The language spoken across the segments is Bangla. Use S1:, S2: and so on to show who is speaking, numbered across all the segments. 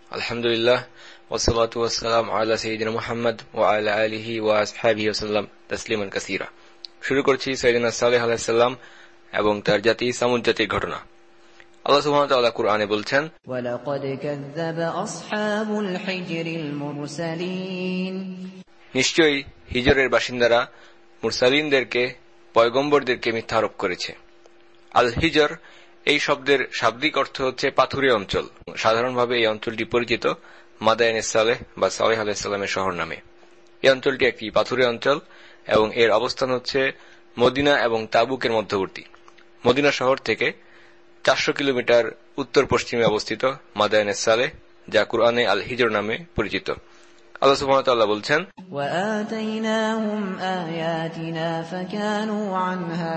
S1: আলহামদুলিল্লাহ ওয়াসসালাতু ওয়াসসালামু আলা সাইয়্যিদিনা মুহাম্মদ ওয়া আলা আলিহি ওয়া আসহাবিহি ওয়াসাল্লাম তাসলিমান কাসীরা। শুরু করছি সাইয়্যিদিনা সালেহ আলাইহিস সালাম এবং তার জাতি সামুদ জাতির ঘটনা। আল্লাহ সুবহানাহু ওয়া তাআলা কুরআনে বলছেন,
S2: ওয়ালাকাদ কাযযাবা আসহাবুল হিজরিল মুরসালিন,
S1: নিশ্চয়ই হিজরের বাসিন্দারা মুরসালিনদেরকে পয়গম্বরদেরকে মিথ্যা আরোপ করেছে। আল হিজর এই শব্দের শাব্দিক অর্থ হচ্ছে পাথুরে অঞ্চল। সাধারণভাবে এই অঞ্চলটি পরিচিত মাদায়েনে সালেহ বা সালেহ আলাইহিস সালামের শহর নামে। এই অঞ্চলটি একটি পাথুরে অঞ্চল এবং এর অবস্থান হচ্ছে মদিনা এবং তাবুকের মধ্যবর্তী। মদিনা শহর থেকে 400 কিলোমিটার উত্তর পশ্চিমে অবস্থিত মাদায়েনে সালেহ, যা কুরআনে আল হিজর নামে পরিচিত। আল্লাহ সুবহানাহু ওয়া তাআলা বলছেন,
S2: وآتيناهم آياتنا فكانوا عنها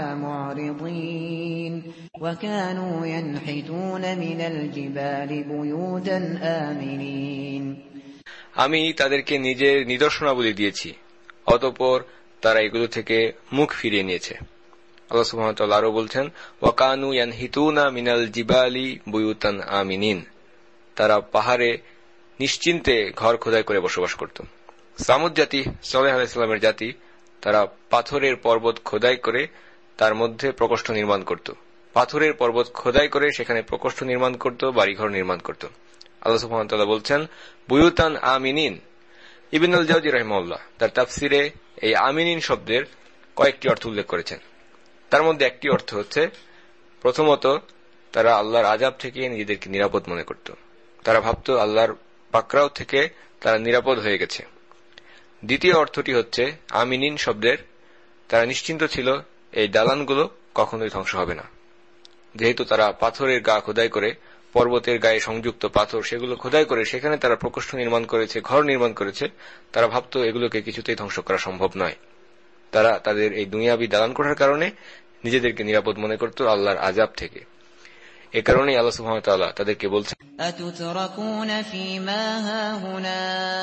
S2: معرضين وكانوا ينحتون من الجبال بيوتا آمنين,
S1: আমি তাদেরকে নিজের নিদর্শনাবলী দিয়েছি, অতঃপর তারা এগুলো থেকে মুখ ফিরিয়ে নিয়েছে। আল্লাহ সুবহানাহু ওয়া তাআলা আরো বলছেন, ওয়াকানু ইয়ানহিতুনা মিনাল জিবালি বুয়ুতান আমিনিন, তারা পাহাড়ে নিশ্চিন্তে ঘর খোদাই করে বসবাস করত। সামুদ জাতি, সালেহ আলাইহিস সালামের জাতি, তারা পাথরের পর্বত খোদাই করে তার মধ্যে প্রকোষ্ঠ নির্মাণ করত। পাথরের পর্বত খোদাই করে সেখানে প্রকোষ্ঠ নির্মাণ করত, বাড়িঘর নির্মাণ করত। আল্লাহ সুবহানাহু ওয়া তাআলা বলছেন, বুয়ুতান আমিনিন। ইবনে আল জাওজি রাহিমাহুল্লাহ তার তাফসিরে এই আমিনিন শব্দের কয়েকটি অর্থ উল্লেখ করেছেন। তার মধ্যে একটি অর্থ হচ্ছে, প্রথমত তারা আল্লাহর আযাব থেকে নিজেদেরকে নিরাপদ মনে করত। তারা ভাবত আল্লাহর পাকড়াও থেকে তারা নিরাপদ হয়ে গেছে। দ্বিতীয় অর্থটি হচ্ছে, আমিনিন শব্দের তারা নিশ্চিন্ত ছিল এই দালানগুলো কখনোই ধ্বংস হবে না। যেহেতু তারা পাথরের গা খোদাই করে, পর্বতের গায়ে সংযুক্ত পাথর সেগুলো খোদাই করে সেখানে তারা প্রকোষ্ঠ নির্মাণ করেছে, ঘর নির্মাণ করেছে, তারা ভাবত এগুলোকে কিছুতেই ধ্বংস করা সম্ভব নয়। তারা তাদের এই দুনিয়াবি দালান কোঠার কারণে নিজেদেরকে নিরাপদ মনে করত আল্লাহর আযাব থেকে। এ কারণেই আল্লাহ সুবহানাহু ওয়া তাআলা তাদেরকে বলছেন,
S2: আতুতরাকুনা ফীমা হাহুনা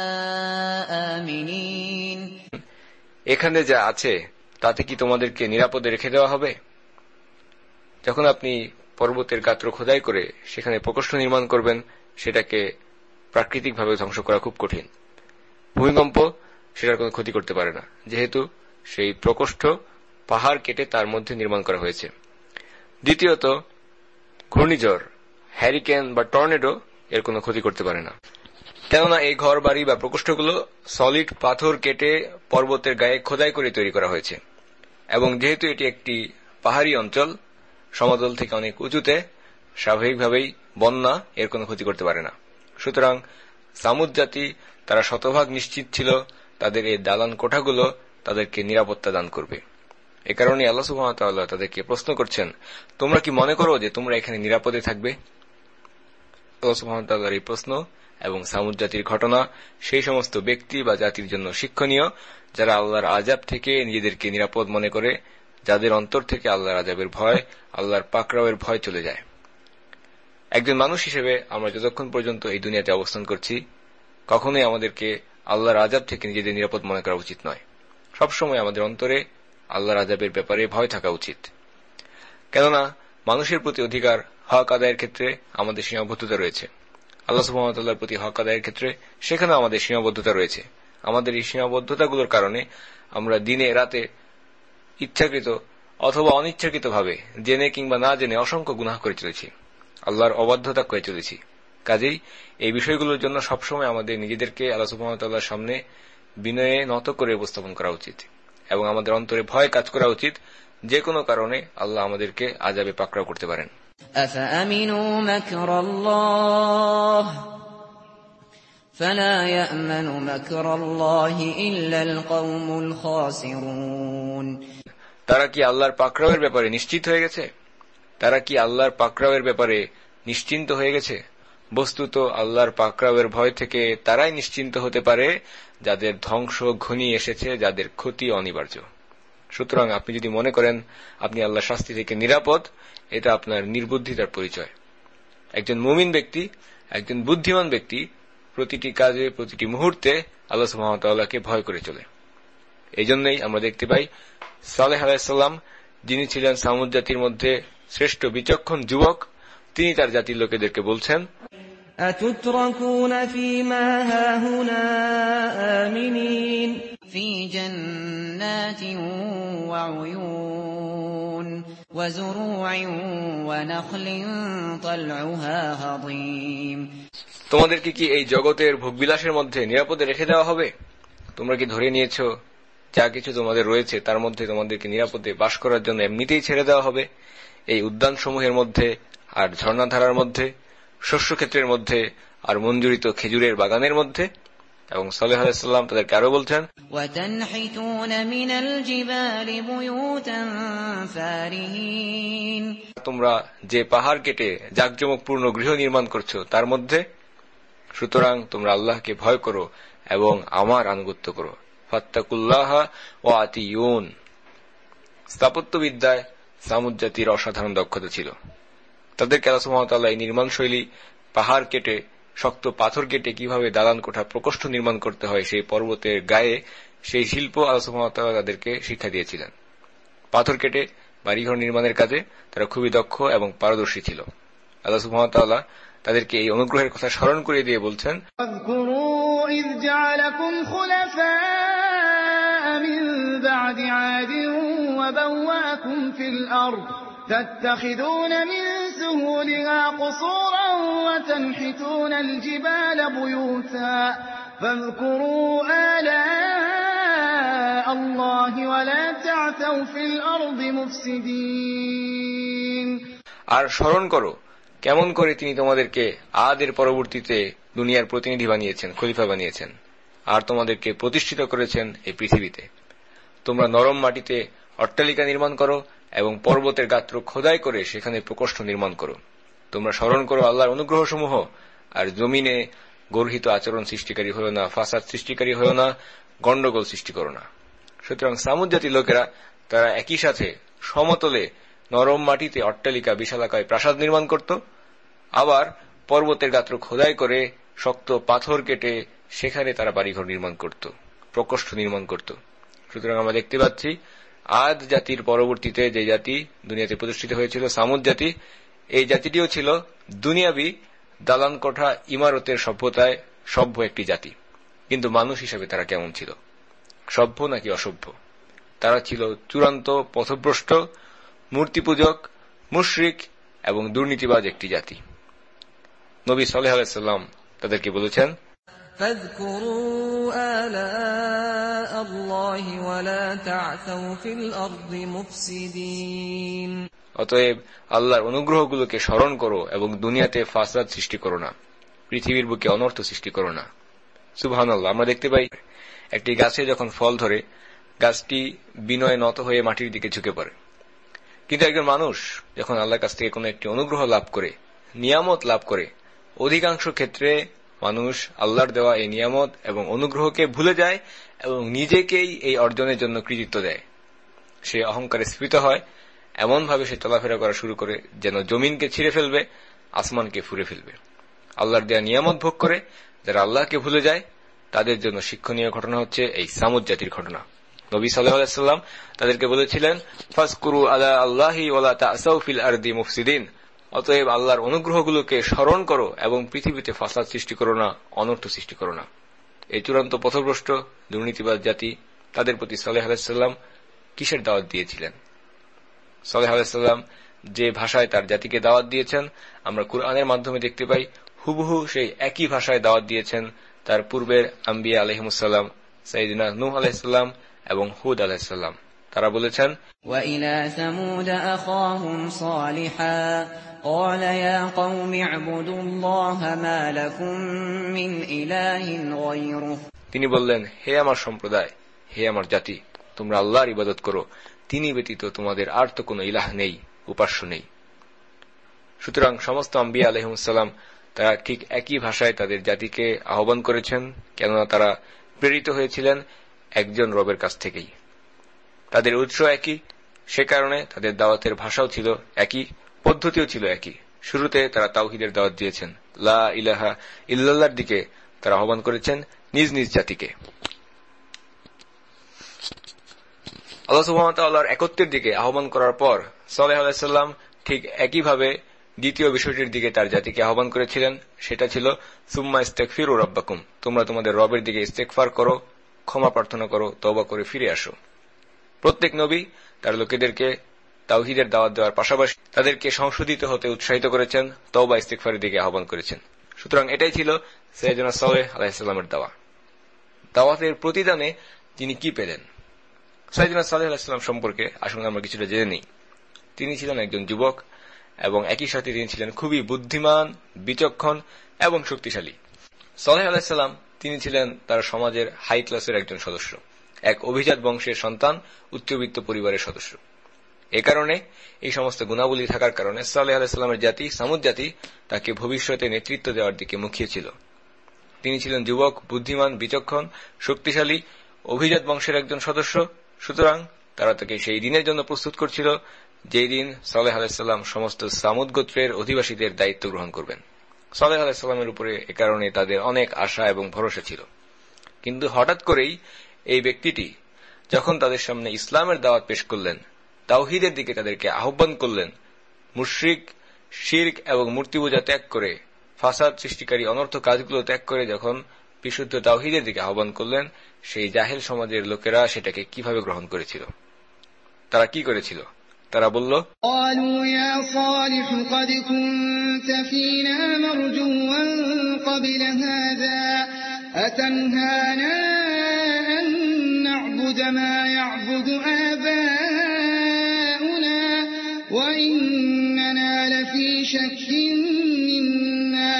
S2: আমিনিন,
S1: এখানে যা আছে তাতে কি তোমাদেরকে নিরাপদে রেখে দেওয়া হবে? যখন আপনি পর্বতের গাত্র খোদাই করে সেখানে প্রকোষ্ঠ নির্মাণ করবেন, সেটাকে প্রাকৃতিকভাবে ধ্বংস করা খুব কঠিন। ভূমিকম্প সেটার কোনো ক্ষতি করতে পারে না, যেহেতু সেই প্রকোষ্ঠ পাহাড় কেটে তার মধ্যে নির্মাণ করা হয়েছে। দ্বিতীয়ত, ঘূর্ণিঝড়, হ্যারিকেন বা টর্নেডো এর কোনো ক্ষতি করতে পারে না, কেননা এই ঘর বাড়ি বা প্রকোষ্ঠগুলো সলিড পাথর কেটে পর্বতের গায়ে খোদাই করে তৈরি করা হয়েছে। এবং যেহেতু এটি একটি পাহাড়ি অঞ্চল, সমতল থেকে অনেক উঁচুতে, স্বাভাবিকভাবেই বন্যা এর কোনো ক্ষতি করতে পারে না। সুতরাং সামুদ জাতি তারা শতভাগ নিশ্চিত ছিল তাদের এই দালান কোঠাগুলো তাদেরকে নিরাপত্তা দান করবে। এ কারণে আল্লাহ সুবহানাহু ওয়া তাআলা তাদেরকে প্রশ্ন করছেন, তোমরা কি মনে করো যে তোমরা এখানে নিরাপদে থাকবে? আল্লাহ সুবহানাহু ওয়া তাআলার এই প্রশ্ন এবং সামুদ জাতির ঘটনা সেই সমস্ত ব্যক্তি বা জাতির জন্য শিক্ষণীয় যারা আল্লাহর আযাব থেকে নিজেদেরকে নিরাপদ মনে করে, যাদের অন্তর থেকে আল্লাহর আযাবের ভয়, আল্লাহর পাকড়াওয়ের ভয় চলে যায়। একজন মানুষ হিসেবে আমরা যতক্ষণ পর্যন্ত এই দুনিয়াতে অবস্থান করছি, কখনোই আমাদেরকে আল্লাহর আযাব থেকে নিজেদের নিরাপদ মনে করা উচিত নয়। সবসময় আমাদের অন্তরে আল্লাহর আযাবের ব্যাপারে ভয় থাকা উচিত। কেননা মানুষের প্রতি অধিকার, হক আদায়ের ক্ষেত্রে আমাদের সীমাবদ্ধতা রয়েছে। আল্লাহ সুবহানাহু ওয়া তাআলার প্রতি হক আদায়ের ক্ষেত্রে সেখানে আমাদের সীমাবদ্ধতা রয়েছে। আমাদের এই সীমাবদ্ধতাগুলোর কারণে আমরা দিনে রাতে ইচ্ছাকৃত অথবা অনিচ্ছাকৃতভাবে, জেনে কিংবা না জেনে অসংখ্য গুনাহ করে চলেছি, আল্লাহর অবাধ্যতা করে চলেছি। কাজেই এই বিষয়গুলোর জন্য সবসময় আমাদের নিজেদেরকে আল্লাহ সুবহানাহু ওয়া তাআলার সামনে বিনয়ে নত করে উপস্থাপন করা উচিত এবং আমাদের অন্তরে ভয় কাজ করা উচিত, যে কোনো কারণে আল্লাহ আমাদেরকে আযাবে পাকড়াও করতে পারেন।
S2: আফাআমিনু মাকরাল্লাহ ফালা ইয়ামানু মাকরাল্লাহি ইল্লাল কওমুল খাসিরুন,
S1: তারা কি আল্লাহর পাকড়াওয়ের ব্যাপারে নিশ্চিত হয়ে গেছে? তারা কি আল্লাহর পাকড়াওয়ের ব্যাপারে নিশ্চিন্ত হয়ে গেছে? বস্তুত আল্লাহর পাকড়াওয়ের ভয় থেকে তারাই নিশ্চিন্ত হতে পারে যাদের ধ্বংস ঘনিয়ে এসেছে, যাদের ক্ষতি অনিবার্য। সুতরাং আপনি যদি মনে করেন আপনি আল্লাহর শাস্তি থেকে নিরাপদ, এটা আপনার নির্বুদ্ধিতার পরিচয়। একজন মুমিন ব্যক্তি, একজন বুদ্ধিমান ব্যক্তি প্রতিটি কাজে, প্রতিটি মুহূর্তে আল্লাহ সুবহানাহু ওয়া তাআলাকে ভয় করে চলে। এই জন্যই আমরা দেখতে পাই সালেহ আলাইহিস সালাম, যিনি ছিলেন সামুদ জাতির মধ্যে শ্রেষ্ঠ বিচক্ষণ যুবক, তিনি তার জাতির লোকেদেরকে বলছেন,
S3: أتتركون فيما هاهنا آمنين
S2: في جنات وعيون وزروع ونخل طلعها هضيم
S1: তোমাদেরকে কি এই জগতের ভোগবিলাসের মধ্যে নিরাপদে রেখে দেওয়া হবে? তোমরা কি ধরে নিয়েছো যা কিছু তোমাদের রয়েছে তার মধ্যে তোমাদেরকে নিরাপদে বাস করার জন্য এমনিতেই ছেড়ে দেওয়া হবে? এই উদ্যানসমূহের মধ্যে আর ঝর্ণাধারার মধ্যে, শস্যক্ষেত্রের মধ্যে আর মঞ্জুরিত খেজুরের বাগানের মধ্যে। এবং সালেহ আলাইহিস সালাম তাদেরকে আরো বলছেন,
S2: وتنحتون من الجبال بيوتا فارهين
S1: তোমরা যে পাহাড় কেটে জাঁকজমকপূর্ণ গৃহ নির্মাণ করছো তার মধ্যে, সুতরাং তোমরা আল্লাহকে ভয় করো এবং আমার আনুগত্য করো। ফাত্তাকুল্লাহ ওয়া আতিউন। স্থাপত্যবিদ্যায় সামুদ জাতির অসাধারণ দক্ষতা ছিল। তাদেরকে আল্লাহ সুবহানাহু ওয়া তাআলা এই নির্মাণ শৈলী, পাহাড় কেটে, শক্ত পাথর কেটে কিভাবে দালান কোঠা, প্রকোষ্ঠ নির্মাণ করতে হয় সেই পর্বতের গায়ে, সেই শিল্প আল্লাহ সুবহানাহু ওয়া তাআলা তাদেরকে শিক্ষা দিয়েছিলেন। পাথর কেটে বাড়িঘর নির্মাণের কাজে তারা খুবই দক্ষ এবং পারদর্শী ছিল। আল্লাহ সুবহানাহু ওয়া তাআলা তাদেরকে এই অনুগ্রহের কথা স্মরণ করিয়ে দিয়ে বলছেন,
S4: واذكروا إذ جعلكم خلفاء من بعد عاد وبوأكم في الأرض تتخذون من سهولها قصورا وتنحتون الجبال بيوتا فاذكروا آلاء الله ولا تعثوا في الأرض مفسدين।
S1: আর স্মরণ করো কেমন করে তিনি তোমাদেরকে আদের পরবর্তীতে দুনিয়ার প্রতিনিধি বানিয়েছেন, খলিফা বানিয়েছেন, আর তোমাদেরকে প্রতিষ্ঠিত করেছেন এই পৃথিবীতে। তোমরা নরম মাটিতে অট্টালিকা নির্মাণ করো এবং পর্বতের গাত্র খোদাই করে সেখানে প্রকোষ্ঠ নির্মাণ করো। তোমরা স্মরণ করো আল্লাহর অনুগ্রহসমূহ, আর জমিনে গর্হিত আচরণ সৃষ্টিকারী হও না, ফাসাদ সৃষ্টিকারী হও না, গন্ডগোল সৃষ্টি করো না। সুতরাং সামুদ জাতির লোকেরা তারা একই সাথে সমতলে নরম মাটিতে অট্টালিকা, বিশালাকায় প্রাসাদ নির্মাণ করত, আবার পর্বতের গাত্র খোদাই করে শক্ত পাথর কেটে সেখানে তারা বাড়িঘর নির্মাণ করত, প্রকোষ্ঠ নির্মাণ করত। সুতরাং আমরা দেখতে পাচ্ছি আদ জাতির পরবর্তীতে যে জাতি দুনিয়াতে প্রতিষ্ঠিত হয়েছিল, সামুদ জাতি, এই জাতিটিও ছিল দুনিয়াবি দালান কোঠা ইমারতের সভ্যতায় সভ্য একটি জাতি। কিন্তু মানুষ হিসেবে তারা কেমন ছিল? সভ্য নাকি অসভ্য? তারা ছিল চূড়ান্ত পথভ্রষ্ট, মূর্তি পূজক, মুশরিক এবং দুর্নীতিবাজ একটি জাতি। নবী সালেহ আলাইহিস সালাম তাদেরকে বলেছেন,
S3: فاذكروا آلاء الله ولا تعثوا في الأرض مفسدين।
S1: অতএব আল্লাহর অনুগ্রহগুলোকে স্মরণ করো এবং দুনিয়াতে ফাসাদ সৃষ্টি করো না, পৃথিবীর বুকে অনর্থ সৃষ্টি করো না। সুবহানাল্লাহ। আমরা দেখতে পাই একটি গাছে যখন ফল ধরে গাছটি বিনয়ে নত হয়ে মাটির দিকে ঝুঁকে পড়ে। কিন্তু একজন মানুষ যখন আল্লাহর কাছ থেকে কোনো একটি অনুগ্রহ লাভ করে, নিয়ামত লাভ করে, অধিকাংশ ক্ষেত্রে মানুষ আল্লাহর দেওয়া এই নিয়ামত এবং অনুগ্রহকে ভুলে যায় এবং নিজেকেই এই অর্জনের জন্য কৃতিত্ব দেয়। সে অহংকারে স্ফীত হয়, এমনভাবে সে চলাফেরা করা শুরু করে যেন জমিনকে ছিঁড়ে ফেলবে, আসমানকে ফুঁড়ে ফেলবে। আল্লাহর দেওয়া নিয়ামত ভোগ করে যারা আল্লাহকে ভুলে যায় তাদের জন্য শিক্ষণীয় ঘটনা হচ্ছে এই সামুদ জাতির ঘটনা। নবী সাল্লাল্লাহু আলাইহি ওয়াসাল্লাম তাদেরকে বলেছিলেন, ফাজকুরু আলা আল্লাহি ওয়ালা তা'সাউ ফিল আরদি মুফসিদিন। অতএব আল্লাহর অনুগ্রহগুলোকে স্মরণ করো এবং পৃথিবীতে ফাসাদ সৃষ্টি করো না, অনর্থ সৃষ্টি করো না। এই চূড়ান্ত পথভ্রষ্ট দুর্নীতিবাজ জাতি, তাদের প্রতি সালেহ আলাইহিস সালাম কিসের দাওয়াত দিয়েছিলেন? সালেহ আলাইহিস সালাম যে ভাষায় তার জাতিকে দাওয়াত দিয়েছেন আমরা কুরআনের মাধ্যমে দেখতে পাই, হুবহু সেই একই ভাষায় দাওয়াত দিয়েছেন তার পূর্বের আম্বিয়া আলাইহিমুস সালাম, সাইয়েদনা নূহ আলাইহিস সালাম এবং হুদ আলাইহিস সালাম। তারা বলেছেন,
S2: وَإِلَى ثَمُودَ أَخَاهُمْ صَالِحًا قَالَ يَا قَوْمِ اعْبُدُوا اللَّهَ مَا لَكُمْ مِنْ إِلَٰهٍ غَيْرُهُ।
S1: তিনি বললেন, হে আমার সম্প্রদায়, হে আমার জাতি, তোমরা আল্লাহর ইবাদত করো, তিনি ব্যতীত তোমাদের আর তো কোনো ইলাহ নেই, উপাস্য নেই। সুতরাং সমস্ত আম্বিয়া আলাইহিমুস সালাম তারা ঠিক একই ভাষায় তাদের জাতিকে আহ্বান করেছেন, কেননা তারা প্রেরিত হয়েছিলেন একজন রবের কাছ থেকেই। তাদের উৎস একই, সে কারণে তাদের দাওয়াতের ভাষাও ছিল একই, পদ্ধতিও ছিল একই। শুরুতে তারা তাওহীদের দাওয়াত দিয়েছেন, লা ইলাহা ইল্লাল্লাহর দিকে তারা আহ্বান করেছেন নিজ নিজ জাতিকে। আল্লাহ সুবহানাহু ওয়া তাআলার একত্বের দিকে আহ্বান করার পর সালেহ আলাইহিস সালাম ঠিক একইভাবে দ্বিতীয় বিষয়টির দিকে তার জাতিকে আহ্বান করেছিলেন, সেটা ছিল সুম্মা ইস্তেগফিরু রাব্বাকুম, তোমরা তোমাদের রবের দিকে ইস্তেগফার করো, ক্ষমা প্রার্থনা করো, তওবা করে ফিরে আসো। প্রত্যেক নবী তার লোকেদেরকে তাওহীদের দাওয়াত দেওয়ার পাশাপাশি তাদেরকে সংশোধিত হতে উৎসাহিত করেছেন, তওবা ইস্তেগফারের দিকে আহ্বান করেছেন। সুতরাং এটাই ছিল সাইয়েদনা সালেহ আলাইহিস সালামের দাওয়াতের প্রতিদানে তিনি কি পেলেন। সাইয়েদনা সালেহ আলাইহিস সালাম সম্পর্কে আসলে আমরা কিছুটা জেনে নিই। তিনি ছিলেন একজন যুবক এবং একই সাথে তিনি ছিলেন খুবই বুদ্ধিমান, বিচক্ষণ এবং শক্তিশালী। সালেহ আলাইহিস সালাম তিনি ছিলেন তার সমাজের হাই ক্লাসের একজন সদস্য, এক অভিজাত বংশের সন্তান, উচ্চবিত্ত পরিবারের সদস্য। এ কারণে এই সমস্ত গুণাবলী থাকার কারণে সালেহ আলাইহিস সালামের জাতি, সামুদ জাতি, তাকে ভবিষ্যতে নেতৃত্ব দেওয়ার দিকে মুখিয়েছিল। তিনি ছিলেন যুবক, বুদ্ধিমান, বিচক্ষণ, শক্তিশালী, অভিজাত বংশের একজন সদস্য। সুতরাং তারা তাকে সেই দিনের জন্য প্রস্তুত করছিল যেই দিন সালেহ আলাইহিস সালাম সমস্ত সামুদ গোত্রের অধিবাসীদের দায়িত্ব গ্রহণ করবেন। সালেহ আলাইহিস সালামের উপরে এ কারণে তাদের অনেক আশা এবং ভরসা ছিল। কিন্তু হঠাৎ করেই এই ব্যক্তিটি যখন তাদের সামনে ইসলামের দাওয়াত পেশ করলেন, তাওহীদের দিকে তাদেরকে আহ্বান করলেন, মুশরিক, শিরক এবং মূর্তি পূজা ত্যাগ করে, ফাসাদ সৃষ্টিকারী অনর্থ কাজগুলো ত্যাগ করে যখন বিশুদ্ধ তাওহীদের দিকে আহ্বান করলেন, সেই জাহেল সমাজের লোকেরা সেটাকে কিভাবে গ্রহণ করেছিল, তারা কি করেছিল? তারা বলল,
S4: قالوا يا صالح قد كنت فينا مرجوا قبل هذا أتنهانا أن نعبد ما يعبد آباؤنا وإننا لفي شك مما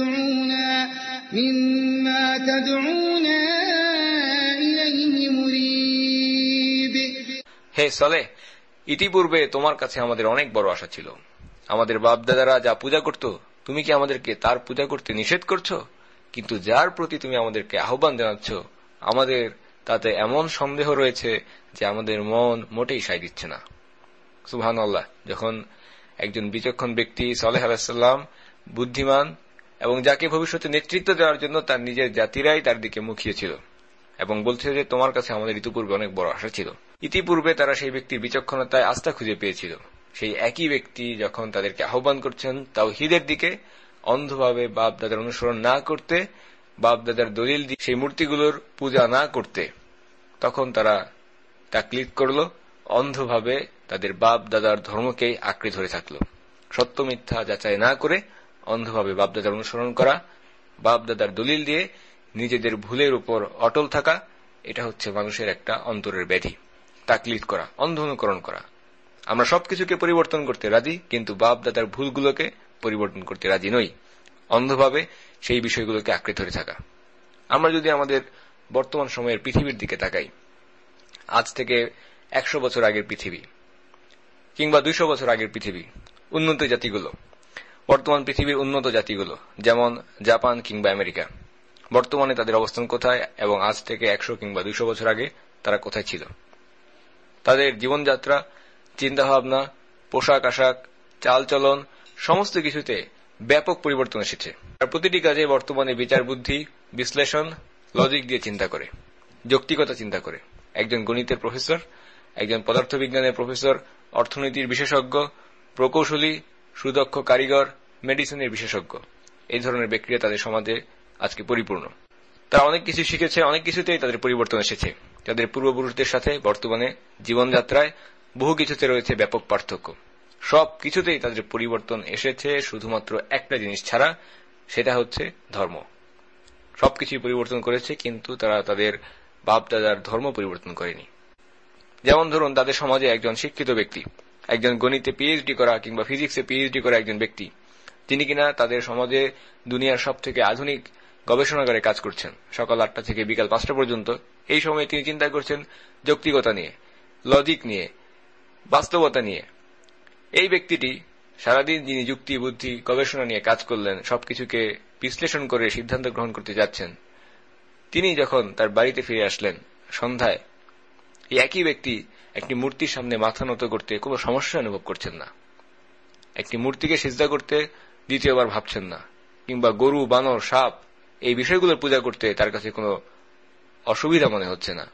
S4: تدعونا إليه مريب।
S1: হে সালেহ, ইতিপূর্বে তোমার কাছে আমাদের অনেক বড় আশা ছিল। আমাদের বাপদাদারা যা পূজা করত, তুমি কি আমাদেরকে তার পূজা করতে নিষেধ করছো? কিন্তু যার প্রতি তুমি আমাদেরকে আহ্বান জানাচ্ছ, আমাদের তাতে এমন সন্দেহ রয়েছে যে আমাদের মন মোটেই সায় দিচ্ছে না। সুবহানাল্লাহ। যখন একজন বিচক্ষণ ব্যক্তি, সালেহ আলাইহিস সালাম, বুদ্ধিমান এবং যাকে ভবিষ্যতে নেতৃত্ব দেওয়ার জন্য তার নিজের জাতিরাই তার দিকে মুখিয়েছিল এবং বলছে যে তোমার কাছে আমাদের ইতিপূর্বে অনেক বড় আশা ছিল। ইতিপূর্বে তারা সেই ব্যক্তির বিচক্ষণতায় আস্থা খুঁজে পেয়েছিল। সেই একই ব্যক্তি যখন তাদেরকে আহ্বান করছেন তাওহীদের দিকে, অন্ধভাবে বাপ দাদার অনুসরণ না করতে, বাপ দাদার দলিল দিয়ে সেই মূর্তিগুলোর পূজা না করতে, তখন তারা তাকলিদ করল, অন্ধভাবে তাদের বাপ দাদার ধর্মকেই আঁকড়ে ধরে থাকল। সত্য মিথ্যা যাচাই না করে অন্ধভাবে বাপ দাদার অনুসরণ করা, বাপ দাদার দলিল দিয়ে নিজেদের ভুলের উপর অটল থাকা, এটা হচ্ছে মানুষের একটা অন্তরের ব্যাধি। তাকলিদ করা, অন্ধ অনুকরণ করা। আমরা সবকিছুকে পরিবর্তন করতে রাজি, কিন্তু বাপ দাদার ভুলগুলোকে পরিবর্তন করতে রাজি নই। অন্ধভাবে সেই বিষয়গুলোকে আঁকড়ে ধরে থাকা। আমরা যদি আমাদের বর্তমান সময়ের পৃথিবীর দিকে তাকাই, আজ থেকে 100 বছর আগের পৃথিবী কিংবা 200 বছর আগের পৃথিবী, উন্নত জাতিগুলো, বর্তমান পৃথিবীর উন্নত জাতিগুলো যেমন জাপান কিংবা আমেরিকা, বর্তমানে তাদের অবস্থান কোথায় এবং আজ থেকে 100 কিংবা 200 বছর আগে তারা কোথায় ছিল? তাদের জীবনযাত্রা, চিন্তাভাবনা, পোশাক আশাক, চালচলন, সমস্ত কিছুতে ব্যাপক পরিবর্তন এসেছে। আর প্রতিটি কাজে বর্তমানে বিচার বুদ্ধি, বিশ্লেষণ, লজিক দিয়ে চিন্তা করে, যৌক্তিকতা চিন্তা করে। একজন গণিতের প্রফেসর, একজন পদার্থবিজ্ঞানের প্রফেসর, অর্থনীতির বিশেষজ্ঞ, প্রকৌশলী, সুদক্ষ কারিগর, মেডিসিনের বিশেষজ্ঞ, এই ধরনের ব্যক্তিরা তাদের সমাজে আজকে পরিপূর্ণ। তারা অনেক কিছু শিখেছে, অনেক কিছুতেই তাদের পরিবর্তন এসেছে। তাদের পূর্বপুরুষদের সাথে বর্তমানে জীবনযাত্রায় বহু কিছুতে রয়েছে ব্যাপক পার্থক্য। সব কিছুতেই তাদের পরিবর্তন এসেছে, শুধুমাত্র একটা জিনিস ছাড়া, সেটা হচ্ছে ধর্ম। সবকিছুই পরিবর্তন করেছে, কিন্তু তারা তাদের বাপ দাদার ধর্ম পরিবর্তন করেনি। যেমন ধরুন, তাদের সমাজে একজন শিক্ষিত ব্যক্তি, একজন গণিতে পিএইচডি করা কিংবা ফিজিক্সে পিএইচডি করা একজন ব্যক্তি, যিনি কিনা তাদের সমাজে দুনিয়ার সব থেকে আধুনিক গবেষণাগারে কাজ করছেন, সকাল 8টা থেকে বিকাল 5টা পর্যন্ত। এই সময়ে তিনি চিন্তা করছেন যৌক্তিকতা নিয়ে, লজিক নিয়ে, বাস্তবতা নিয়ে। এই ব্যক্তিটি সারাদিন যিনি যুক্তি, বুদ্ধি, গবেষণা নিয়ে কাজ করলেন, সবকিছুকে বিশ্লেষণ করে সিদ্ধান্ত গ্রহণ করতে যাচ্ছেন, তিনি যখন তার বাড়িতে ফিরে আসলেন সন্ধ্যায়, এই একই ব্যক্তি একটি মূর্তির সামনে মাথা নত করতে কোনো সমস্যা অনুভব করছেন না, একটি মূর্তিকে সিজদা করতে দ্বিতীয়বার ভাবছেন না, কিংবা গরু, বানর, সাপ, এই বিষয়গুলোর পূজা করতে তার কাছে কোনো অসুবিধা মনে হচ্ছে না।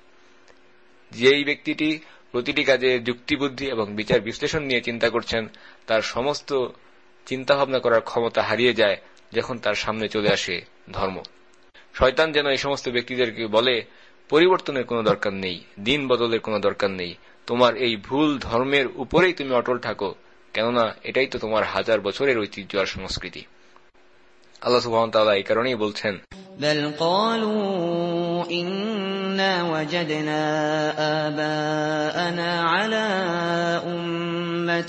S1: যেই ব্যক্তিটি প্রতিটি কাজে যুক্তিবুদ্ধি এবং বিচার বিশ্লেষণ নিয়ে চিন্তা করছেন, তার সমস্ত চিন্তা ভাবনা করার ক্ষমতা হারিয়ে যায় যখন তার সামনে চলে আসে ধর্ম। শয়তান যেন এই সমস্ত ব্যক্তিদেরকে বলে, পরিবর্তনের কোনো দরকার নেই, দিন বদলের কোনো দরকার নেই, তোমার এই ভুল ধর্মের উপরেই তুমি অটল থাকো, কেননা এটাই তো তোমার হাজার বছরের ঐতিহ্য আর সংস্কৃতি। আল্লাহ সুবহানাহু ওয়া তাআলা এই কারণেই বলছেন,
S2: بل قالوا إنا وجدنا آباءنا على أمة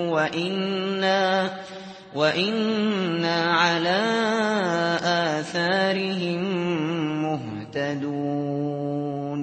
S2: وإنا على آثارهم مهتدون।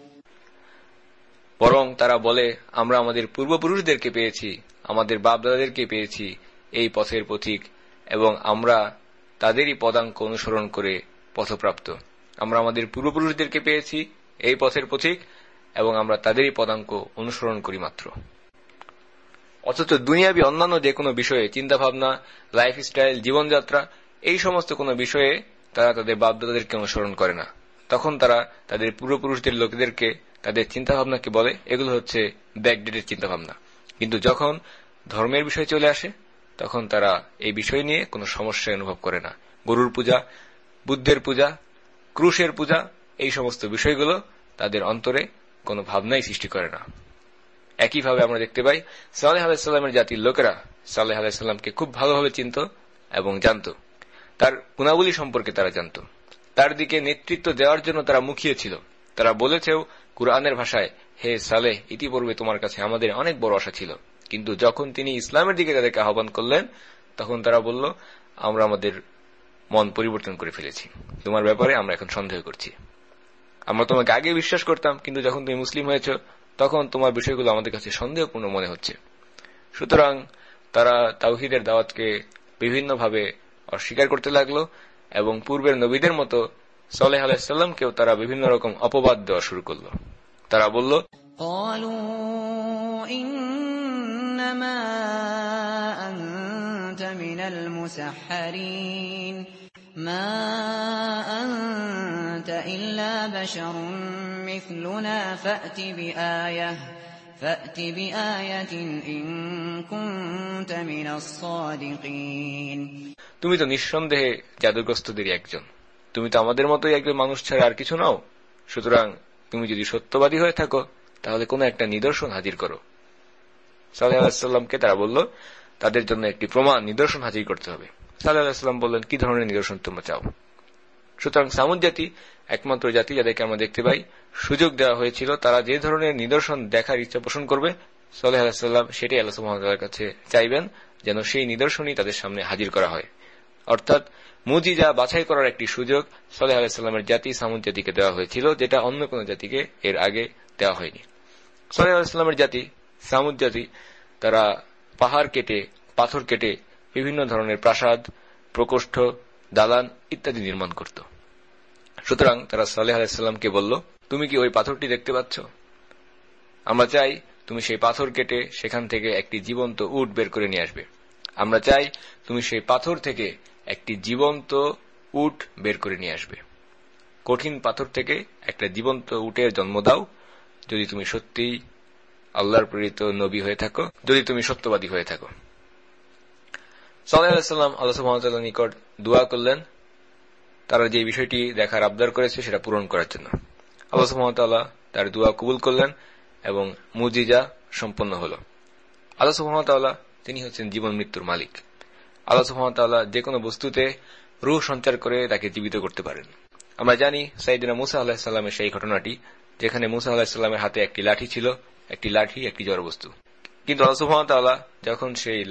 S1: বরং তারা বলে, আমরা আমাদের পূর্বপুরুষদেরকে পেয়েছি, আমাদের বাপদাদাদেরকে পেয়েছি এই পথের পথিক, এবং আমরা তাদেরই পদাঙ্ক অনুসরণ করে পথপ্রাপ্ত। আমরা আমাদের পূর্বপুরুষদেরকে পেয়েছি এই পথের পথিক, এবং আমরা তাদেরই পদাঙ্ক অনুসরণ করি মাত্র। অথচ দুনিয়াবি অন্যান্য যে কোনো বিষয়ে, চিন্তাভাবনা, লাইফস্টাইল, জীবনযাত্রা, এই সমস্ত কোনো বিষয়ে তারা তাদের বাপদাদাদেরকে অনুসরণ করে না। তখন তারা তাদের পূর্বপুরুষদের লোকেদেরকে, তাদের চিন্তাভাবনাকে বলে এগুলো হচ্ছে ব্যাকডেটেড চিন্তাভাবনা। কিন্তু যখন ধর্মের বিষয় চলে আসে তখন তারা এই বিষয় নিয়ে কোনো সমস্যা অনুভব করে না। গরুর পূজা, বুদ্ধের পূজা, ক্রুশের পূজা, এই সমস্ত বিষয়গুলো তাদের অন্তরে কোনো ভাবনাই সৃষ্টি করে না। একইভাবে আমরা দেখতে পাই সালেহ আলাইহিস সালামের জাতির লোকেরা সালেহ আলাইহিস সালামকে খুব ভালোভাবে চিনত এবং জানত, তার গুণাবলী সম্পর্কে তারা জানত, তার দিকে নেতৃত্ব দেওয়ার জন্য তারা মুখিয়ে ছিল। তারা বলেছেও কুরআনের ভাষায়, হে সালেহ, ইতিপূর্বে তোমার কাছে আমাদের অনেক বড় আশা ছিল, কিন্তু যখন তিনি ইসলামের দিকে তাদেরকে আহ্বান করলেন তখন তারা বলল, আমরা আমাদের মন পরিবর্তন করে ফেলেছি, তোমার ব্যাপারে আমরা এখন সন্দেহ করছি। আমরা তোমাকে আগে বিশ্বাস করতাম, কিন্তু যখন তুমি মুসলিম হয়েছ তখন তোমার বিষয়গুলো আমাদের কাছে সন্দেহপূর্ণ মনে হচ্ছে। সুতরাং তারা তাওহীদের দাওয়াতকে বিভিন্নভাবে অস্বীকার করতে লাগলো, এবং পূর্বের নবীদের মতো সালেহ আলাইহিস সালামকেও তারা বিভিন্ন রকম অপবাদ দেওয়া শুরু করলো। তারা বলল,
S2: قالوا إنما أنت من المسحرين ما أنت إلا بشر مثلنا فأت بآية إن كنت من الصادقين।
S1: তুমি তো নিঃসন্দেহে জাদুগ্রস্তদেরই একজন, তুমি তো আমাদের মতোই একজন মানুষ ছাড়া আর কিছু নও, সুতরাং তুমি যদি সত্যবাদী হয়ে থাকো তাহলে কোনো একটা নিদর্শন হাজির করো। সালেহ আলাইহিস সালামকে তারা বলল তাদের জন্য একটি প্রমাণ, নিদর্শন হাজির করতে হবে। সালেহ আলাইহিস সালাম বললেন, কি ধরনের নিদর্শন তোমরা চাও? সুতরাং সামুদ জাতি একমাত্র জাতি যাদেরকে আমরা দেখতে পাই সুযোগ দেওয়া হয়েছিল, তারা যে ধরনের নিদর্শন দেখার ইচ্ছা পোষণ করবে সালেহ আলাইহিস সালাম সেটাই আল্লাহ সুবহানাহু ওয়া তাআলার কাছে চাইবেন যেন সেই নিদর্শনই তাদের সামনে হাজির করা হয়। অর্থাৎ মুজিজা বাছাই করার একটি সুযোগ সালেহ আলাইহিস সালামের জাতি সামুদ জাতিকে দেওয়া হয়েছিল, যেটা অন্য কোন জাতিকে এর আগে দেওয়া হয়নি। সালেহ আলাইহিস সালামের জাতি সামুদ জাতি তারা পাহাড় কেটে, পাথর কেটে বিভিন্ন ধরনের প্রাসাদ, প্রকোষ্ঠ, দালান ইত্যাদি নির্মাণ করত। সুতরাং তারা সালেহ আলাইহিস সালামকে বলল, তুমি কি ওই পাথরটি দেখতে পাচ্ছ? আমরা চাই তুমি সেই পাথর কেটে সেখান থেকে একটি জীবন্ত উট বের করে নিয়ে আসবে। আমরা চাই তুমি সেই পাথর থেকে একটি জীবন্ত উট বের করে নিয়ে আসবে। কঠিন পাথর থেকে একটা জীবন্ত উটের জন্ম দাও, যদি তুমি সত্যিই আল্লাহর প্রেরিত নবী হয়ে থাকো, যদি তুমি সত্যবাদী হয়ে থাকো। সালেহ আলাইহিস সালাম আল্লাহ সুবহানাহু ওয়া তাআলার নিকট দোয়া করলেন তারা যে বিষয়টি দেখার আবদার করেছে সেটা পূরণ করার জন্য। আল্লাহ সুবহানাহু ওয়া তাআলা তার দোয়া কবুল করলেন এবং মুজিজা সম্পন্ন হল। আল্লাহ সুবহানাহু ওয়া তাআলা তিনি হচ্ছেন জীবন মৃত্যুর মালিক। আল্লাহ সুবহানাহু ওয়া তাআলা যে কোনো বস্তুতে রূহ সঞ্চার করে তাকে জীবিত করতে পারেন। আমরা জানি সাইয়েদনা মুসা আলাইহিস সালামের সেই ঘটনাটি, যেখানে মুসা আলাইহিস সালামের হাতে একটি লাঠি ছিল, একটি লাঠি একটি জড়বস্তু। কিন্তু আল্লাহ সুবহানাহু ওয়া তাআলা যখন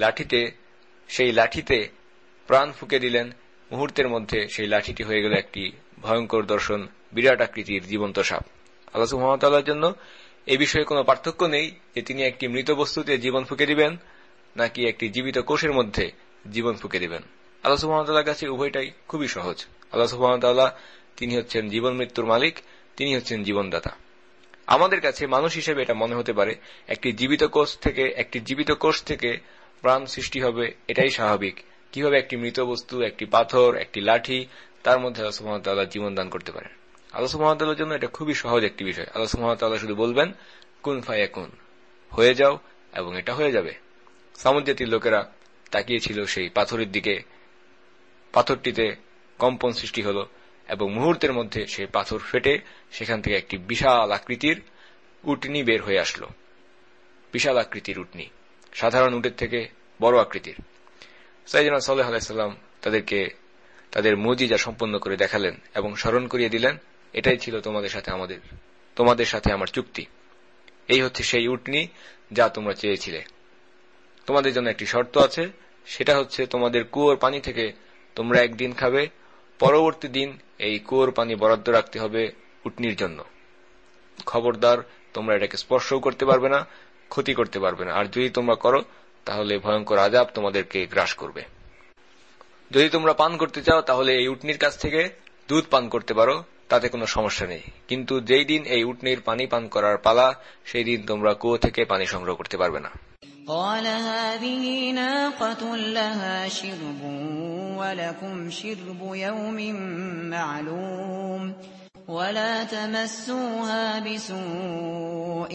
S1: সেই লাঠিতে প্রাণ ফুঁকে দিলেন, মুহূর্তের মধ্যে সেই লাঠিটি হয়ে গেল একটি ভয়ঙ্কর দর্শন, বিরাট আকৃতির জীবন্ত সাপ। আল্লাহ সুবহানাহু ওয়া তাআলার জন্য এই বিষয়ে কোনো পার্থক্য নেই যে তিনি একটি মৃত বস্তুতে জীবন ফুঁকে দিবেন নাকি একটি জীবিত কোষের মধ্যে জীবন ফুঁকে দিবেন। আল্লাহ সুবহানাহু ওয়া তাআলার কাছে উভয়টাই খুবই সহজ। আল্লাহ সুবহানাহু ওয়া তাআলা তিনি হচ্ছেন জীবন মৃত্যুর মালিক, তিনি হচ্ছেন জীবনদাতা। আমাদের কাছে মানুষ হিসেবে এটা মনে হতে পারে একটি জীবিত কোষ থেকে প্রাণ সৃষ্টি হবে, এটাই স্বাভাবিক। কিভাবে একটি মৃত বস্তু, একটি পাথর, একটি লাঠি, তার মধ্যে আল্লাহ সুবহানাহু ওয়া তাআলা জীবন দান করতে পারেন? আল্লাহ সুবহানাহু ওয়া তাআলার জন্য এটা খুবই সহজ একটি বিষয়। আল্লাহ সুবহানাহু ওয়া তাআলা শুধু বলবেন কুন ফায়াকুন, হয়ে যাও, এবং এটা হয়ে যাবে। সামুদ জাতির লোকেরা তাকিয়েছিল সেই পাথরের দিকে। পাথরটিতে কম্পন সৃষ্টি হল এবং মুহূর্তের মধ্যে সেই পাথর ফেটে সেখান থেকে একটি বিশাল আকৃতির উটনী বের হয়ে আসলো। বিশাল আকৃতির উটনী, সাধারণ উটের থেকে বড় আকৃতির। সাইয়েদনা সালেহ আলাইহিস সালাম তাদেরকে তাদের মুজিজা সম্পন্ন করে দেখালেন এবং স্মরণ করিয়ে দিলেন, এটাই ছিল তোমাদের সাথে আমার চুক্তি। এই হচ্ছে সেই উটনী যা তোমরা চেয়েছিলে। তোমাদের জন্য একটি শর্ত আছে, সেটা হচ্ছে তোমাদের কুয়োর পানি থেকে তোমরা একদিন খাবে, পরবর্তী দিন এই কুয়োর পানি বরাদ্দ রাখতে হবে উটনীর জন্য। খবরদার তোমরা এটাকে স্পর্শও করতে পারবে না, ক্ষতি করতে পারবে না, আর যদি তোমরা করো তাহলে ভয়ঙ্কর আযাব তোমাদেরকে গ্রাস করবে। যদি তোমরা পান করতে চাও তাহলে এই উটনীর কাছ থেকে দুধ পান করতে পারো, তাতে কোনো সমস্যা নেই, কিন্তু যেই দিন এই উটনীর পানি পান করার পালা সেই দিন তোমরা কুয়ো থেকে পানি সংগ্রহ করতে পারবে না।
S2: قال هذه ناقة لها شرب ولكم شرب يوم معلوم ولا تمسوها بسوء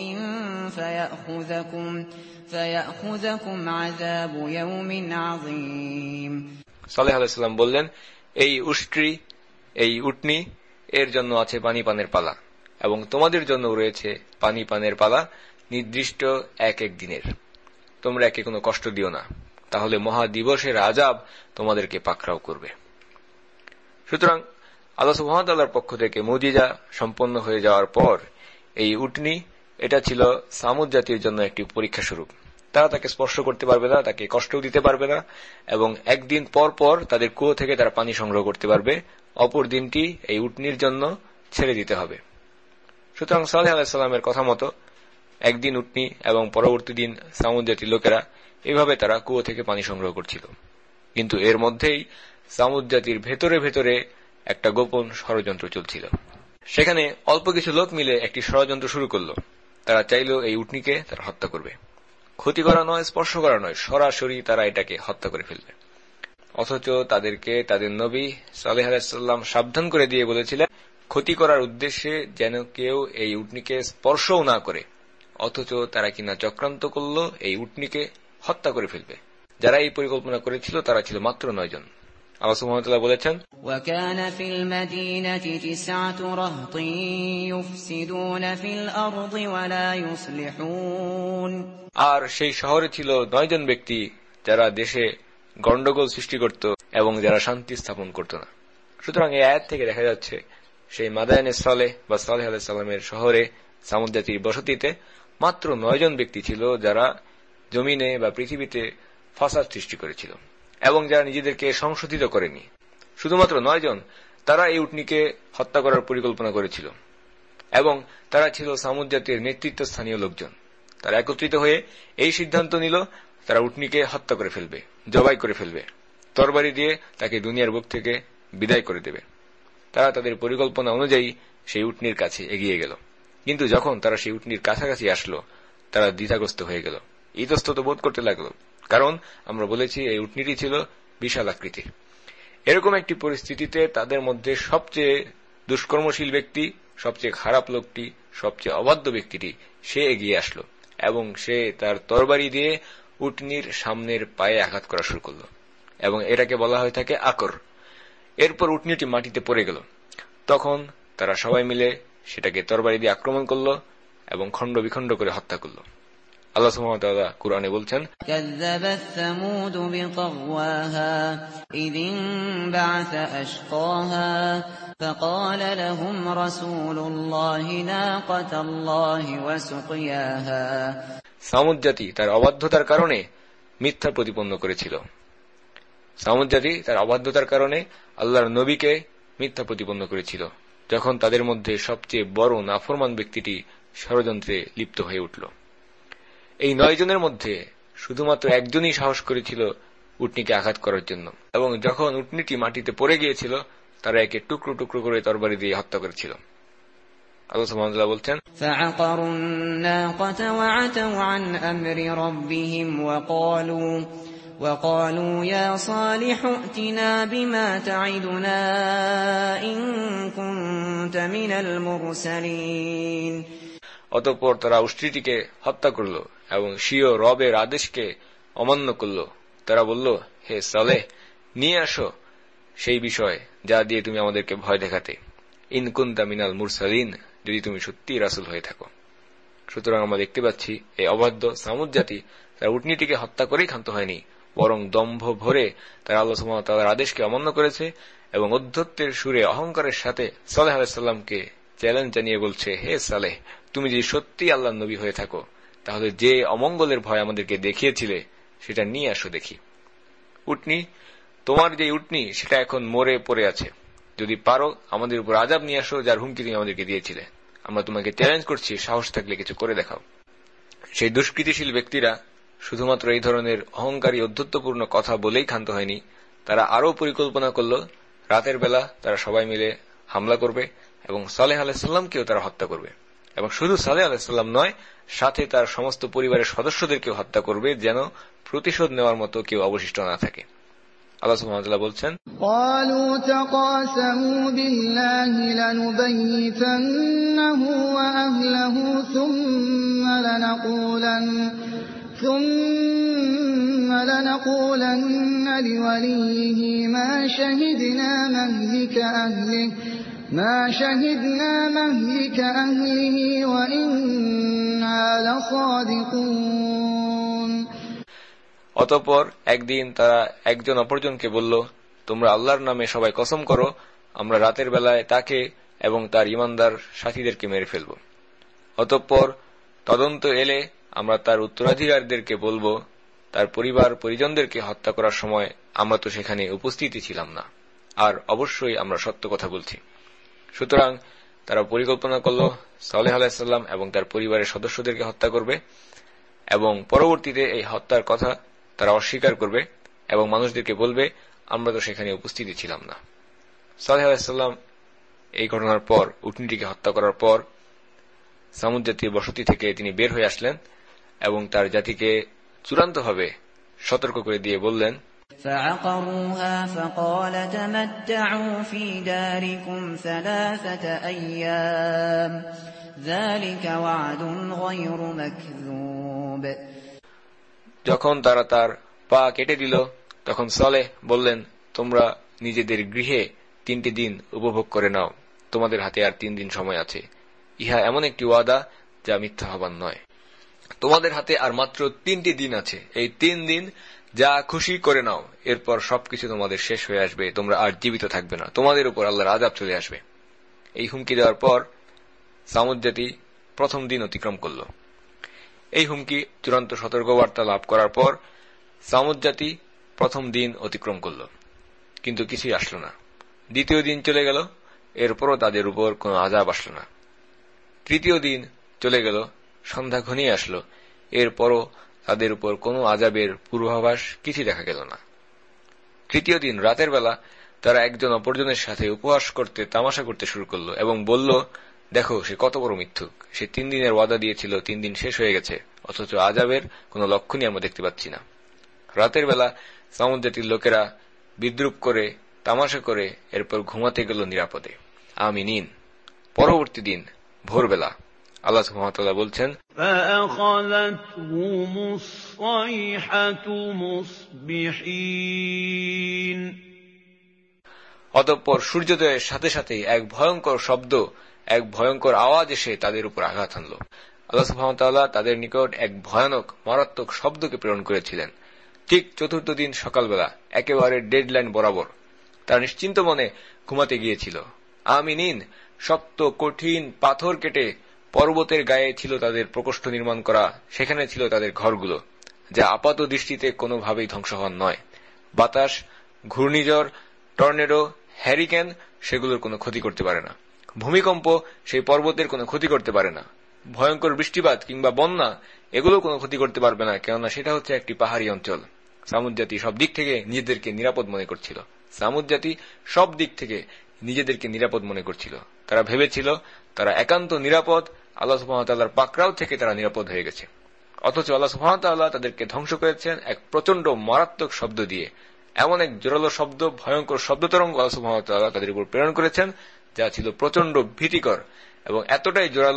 S2: فيأخذكم عذاب يوم عظيم। সালেহ আলাইহিস সালাম
S1: বললেন, এই উটনী এর জন্য আছে পানি পানের পালা এবং তোমাদের জন্য রয়েছে পানি পানের পালা নির্দিষ্ট এক এক দিনের। তোমরা একে কোনো কষ্ট দিও না, তাহলে মহা দিবসের আযাব তোমাদেরকে পাকড়াও করবে। সুতরাং আল্লাহ সুবহানাহু ওয়া তাআলার পক্ষ থেকে মুজিজা সম্পন্ন হয়ে যাওয়ার পর এই উটনী, এটা ছিল সামুদ জাতির জন্য একটি পরীক্ষা স্বরূপ। তারা তাকে স্পর্শ করতে পারবে না, তাকে কষ্টও দিতে পারবে না, এবং একদিন পর পর তাদের কুয়ো থেকে তারা পানি সংগ্রহ করতে পারবে। অপর দিনটি এই উটনীর জন্য ছেড়ে দিতে হবে। সুতরাং সালেহ আলাইহিস সালামের কথা মতো একদিন উটনী এবং পরবর্তী দিন সামুদ জাতির লোকেরা এভাবে তারা কুয়ো থেকে পানি সংগ্রহ করছিল। কিন্তু এর মধ্যেই সামুদ জাতির ভেতরে ভেতরে একটা গোপন ষড়যন্ত্র চলছিল। সেখানে অল্প কিছু লোক মিলে একটি ষড়যন্ত্র শুরু করল। তারা চাইল এই উটনীকে তারা হত্যা করবে, ক্ষতি করা নয়, স্পর্শ করা নয়, সরাসরি তারা এটাকে হত্যা করে ফেলবে। অথচ তাদেরকে তাদের নবী সালেহ আলাইহিস সালাম সাবধান করে দিয়ে বলেছিলেন, ক্ষতি করার উদ্দেশ্যে যেন কেউ এই উটনীকে স্পর্শও না করে। অথচ তারা কিনা চক্রান্ত করল এই উটনীকে হত্যা করে ফেলবে। যারা এই পরিকল্পনা করেছিল তারা ছিল মাত্র 9 জন। আল্লাহ সুবহানাহু ওয়া তাআলা বলেছেন,
S2: وَكَانَ فِي الْمَدِينَةِ 9 رَهْطٍ يُفْسِدُونَ فِي الْأَرْضِ وَلَا يُصْلِحُونَ।
S1: আর সেই শহরে ছিল 9 জন ব্যক্তি যারা দেশে গন্ডগোল সৃষ্টি করত এবং যারা শান্তি স্থাপন করত না। সুতরাং এই আয়াত থেকে দেখা যাচ্ছে সেই মাদায়েনে সালেহ বা সালেহ আলাইহিস সালামের শহরে সামুদ জাতির বসতিতে মাত্র 9 জন ব্যক্তি ছিল যারা জমিনে বা পৃথিবীতে ফাসাদ সৃষ্টি করেছিল এবং যারা নিজেদেরকে সংশোধিত করেনি। শুধুমাত্র 9 জন তারা এই উটনীকে হত্যা করার পরিকল্পনা করেছিল এবং তারা ছিল সামুদ জাতির নেতৃত্বস্থানীয় লোকজন। তারা একত্রিত হয়ে এই সিদ্ধান্ত নিল তারা উটনীকে হত্যা করে ফেলবে, জবাই করে ফেলবে, তরবারি দিয়ে তাকে দুনিয়ার বুক থেকে বিদায় করে দেবে। তারা তাদের পরিকল্পনা অনুযায়ী সেই উটনীর কাছে এগিয়ে গেল। কিন্তু যখন তারা সেই উটনীর কাছাকাছি আসলো তারা দ্বিধাগ্রস্ত হয়ে গেল, ইতস্তত বোধ করতে লাগলো, কারণ আমরা বলেছি এই উটনীটি ছিল বিশাল আকৃতির। এরকম একটি পরিস্থিতিতে তাদের মধ্যে সবচেয়ে দুষ্কর্মশীল ব্যক্তি, সবচেয়ে খারাপ লোকটি, সবচেয়ে অবাধ্য ব্যক্তিটি সে এগিয়ে আসলো এবং সে তার তরবারি দিয়ে উটনীর সামনের পায়ে আঘাত করা শুরু করল এবং এটাকে বলা হয়ে থাকে আকর। এরপর উটনীটি মাটিতে পড়ে গেল। তখন তারা সবাই মিলে সেটাকে তরবারি দিয়ে আক্রমণ করল এবং খণ্ড বিখণ্ড করে হত্যা করল। আল্লাহ সুবহানাহু ওয়া তাআলা কুরআনে বলছেন,
S2: কাযযাবাত সামুদ বিতাগওয়াহা ইয ইনবা'আসা আশকাহা فقال لهم رسول الله ناقة الله وسقياها।
S1: সামুদ জাতি তার অবাধ্যতার কারণে মিথ্যা প্রতিপন্ন করেছিল। সামুদ জাতি তার অবাধ্যতার কারণে আল্লাহর নবীকে মিথ্যা প্রতিপন্ন করেছিল যখন তাদের মধ্যে সবচেয়ে বড় নাফরমান ব্যক্তিটি ষড়যন্ত্রে লিপ্ত হয়ে উঠল। এই 9 জনের মধ্যে শুধুমাত্র একজনই সাহস করেছিল উটনীকে আঘাত করার জন্য এবং যখন উটনীটি মাটিতে পড়ে গিয়েছিল তারা একে টুকরো টুকরো করে তরবারি দিয়ে হত্যা করেছিল। আল্লাহ সুবহানাহু ওয়া তাআলা বলছেন,
S2: فَعَقَرُوا النَّاقَةَ وَعَتَوْا عَنْ أَمْرِ رَبِّهِمْ وَقَالُوا يَا صَالِحُ ائْتِنَا بِمَا تَعِدُنَا إِن كُنتَ مِنَ الْمُرْسَلِينَ।
S1: অতঃপর তারা উষ্ট্রীটিকে হত্যা করল এবং স্বীয় রবের আদেশকে অমান্য করল। তারা বলল, হে সালেহ, নিয়ে আসো সেই বিষয় যা দিয়ে তুমি আমাদেরকে ভয় দেখাতে, ইন কুনতা মিনাল মুরসালিন, যদি তুমি সত্যিই রাসূল হয়ে থাকো। সুতরাং আমরা দেখতে পাচ্ছি এই অবাধ্য সামুদ জাতি তারা উটনীটিকে হত্যা করেই ক্ষান্ত হয়নি, বরং দম্ভ ভরে তারা আল্লাহ সুবহানাহু ওয়া তাআলার আদেশকে অমান্য করেছে এবং অধ্যত্বের সুরে অহংকারের সাথে সালেহ আলাইহিস সালামকে চ্যালেঞ্জ জানিয়ে বলছে, হে সালেহ, তুমি যদি সত্যিই আল্লাহর নবী হয়ে থাকো তাহলে যে অমঙ্গলের ভয় আমাদেরকে দেখিয়েছিলে সেটা নিয়ে আসো দেখি। উটনী, তোমার যে উটনী সেটা এখন মরে পড়ে আছে, যদি পারো আমাদের উপর আযাব নিয়ে আসো যার হুমকি তুমি আমাদেরকে দিয়েছিলে। আমরা তোমাকে চ্যালেঞ্জ করছি, সাহস থাকলে কিছু করে দেখাও। সেই দুষ্কৃতিশীল ব্যক্তিরা শুধুমাত্র এই ধরনের অহংকারী অধ্যত্বপূর্ণ কথা বলেই ক্ষান্ত হয়নি, তারা আরও পরিকল্পনা করল রাতের বেলা তারা সবাই মিলে হামলা করবে এবং সালেহ আলাইহিস সালামকেও তারা হত্যা করবে, এবং শুধু সালেহ আলাইহিস সালাম নয়, সাথে তার সমস্ত পরিবারের সদস্যদেরকেও হত্যা করবে, যেন প্রতিশোধ নেওয়ার মতো কেউ অবশিষ্ট না থাকে। আল্লাহ সুবহানাহু ওয়া তাআলা বলছেন,
S4: قالوا تقاسموا بالله لنبيتنه وأهله ثم لنقولن لوليه ما شهدنا مهلك أهله وإنا لصادقون।
S1: অতঃপর একদিন তারা একজন অপরজনকে বলল, তোমরা আল্লাহর নামে সবাই কসম করো, আমরা রাতের বেলায় তাকে এবং তার ঈমানদার সাথীদেরকে মেরে ফেলব। অতঃপর তদন্ত এলে আমরা তার উত্তরাধিকারীদেরকে বলবো, তার পরিবার পরিজনদেরকে হত্যা করার সময় আমরা তো সেখানে উপস্থিতই ছিলাম না, আর অবশ্যই আমরা সত্য কথা বলছি। সুতরাং তারা পরিকল্পনা করল সালেহ আলাইহিস সালাম এবং তার পরিবারের সদস্যদেরকে হত্যা করবে, এবং পরবর্তীতে এই হত্যার কথা তারা অস্বীকার করবে এবং মানুষদেরকে বলবে, আমরা তো সেখানে উপস্থিতই ছিলাম না। সালেহ আলাইহিস সালাম এই ঘটনার পর, উটনীটিকে হত্যা করার পর, সামুদ জাতির বসতি থেকে তিনি বের হয়ে আসলেন এবং তার জাতিকে চূড়ান্তভাবে সতর্ক করে দিয়ে বললেন,
S2: فعقروها فقال تمتعوا في داركم 3 أيام ذلك وعد غير مكذوب।
S1: যখন তারা তার পা কেটে দিল তখন সালেহ বললেন, তোমরা নিজেদের গৃহে 3টি দিন উপভোগ করে নাও, তোমাদের হাতে আর 3 দিন সময় আছে। ইহা এমন একটি ওয়াদা যা মিথ্যা হবার নয়। তোমাদের হাতে আর মাত্র 3টি দিন আছে, এই 3 দিন যা খুশি করে নাও, এরপর সবকিছু তোমাদের শেষ হয়ে আসবে, তোমরা আর জীবিত থাকবে না, তোমাদের উপর আল্লাহর আযাব চলে আসবে। এই হুমকি দেওয়ার পর সামুদ জাতি প্রথম দিন অতিক্রম করল। এই হুমকি চূড়ান্ত সতর্কবার্তা লাভ করার পর সামুদ জাতি প্রথম দিন অতিক্রম করল, কিন্তু কিছুই আসলো না। দ্বিতীয় দিন চলে গেল, এরপরও তাদের উপর কোনো আযাব আসলো না। তৃতীয় দিন চলে গেল, সন্ধ্যা ঘনিয়ে আসলো, এরপরও তাদের উপর কোনো আযাবের পূর্বাভাস কিছু দেখা গেল না। তৃতীয় দিন রাতের বেলা তারা একজন অপরজনের সাথে উপহাস করতে, তামাশা করতে শুরু করল এবং বলল, দেখো সে কত বড় মিথ্যুক, সে 3 দিনের ওয়াদা দিয়েছিল, 3 দিন শেষ হয়ে গেছে, অথচ আযাবের কোনো লক্ষণই আমরা দেখতে পাচ্ছি না। রাতের বেলা সামুদ জাতির লোকেরা বিদ্রূপ করে, তামাশা করে এরপর ঘুমাতে গেল নিরাপদে, আমিনিন। পরবর্তী দিন ভোরবেলা আল্লাহ সুবহানাহু ওয়া তাআলা বলছেন,
S5: فأخذتهم الصيحة مصبحين।
S1: অতঃপর সূর্যোদয়ের সাথে সাথেই এক ভয়ঙ্কর শব্দ, এক ভয়ঙ্কর আওয়াজ এসে তাদের উপর আঘাত হানল। আল্লাহ সুবহানাহু ওয়া তাআলা তাদের নিকট এক ভয়ানক মারাত্মক শব্দকে প্রেরণ করেছিলেন। ঠিক চতুর্থ দিন সকালবেলা, একেবারে ডেডলাইন বরাবর, তারা নিশ্চিন্ত মনে ঘুমাতে গিয়েছিল। আমিনিন, শক্ত কঠিন পাথর কেটে পর্বতের গায়ে ছিল তাদের প্রকোষ্ঠ নির্মাণ করা, সেখানে ছিল তাদের ঘরগুলো, যা আপাত দৃষ্টিতে কোনোভাবেই ধ্বংস হওয়ার নয়। বাতাস, ঘূর্ণিঝড়, টর্নেডো, হ্যারিকেন সেগুলোর কোনো ক্ষতি করতে পারে না। ভূমিকম্প সেই পর্বতের কোনো ক্ষতি করতে পারে না। ভয়ঙ্কর বৃষ্টিপাত কিংবা বন্যা এগুলো কোনো ক্ষতি করতে পারবে না, কেননা সেটা হচ্ছে একটি পাহাড়ি অঞ্চল। সামুদ জাতি সব দিক থেকে নিজেদেরকে নিরাপদ মনে করছিল। সামুদ জাতি সব দিক থেকে নিজেদেরকে নিরাপদ মনে করছিল। তারা ভেবেছিল তারা একান্ত নিরাপদ, আল্লাহ সুবহানাহু ওয়া তাআলার পাকড়াও থেকে তারা নিরাপদ হয়ে গেছে। অথচ আল্লাহ সুবহানাহু ওয়া তাআলা তাদেরকে ধ্বংস করেছেন এক প্রচন্ড মারাত্মক শব্দ দিয়ে। এমন এক জোরালো শব্দ, ভয়ঙ্কর শব্দতরঙ্গ আল্লাহ সুবহানাহু ওয়া তাআলা তাদের উপর প্রেরণ করেছেন, যা ছিল প্রচন্ড ভীতিকর এবং এতটাই জোরালো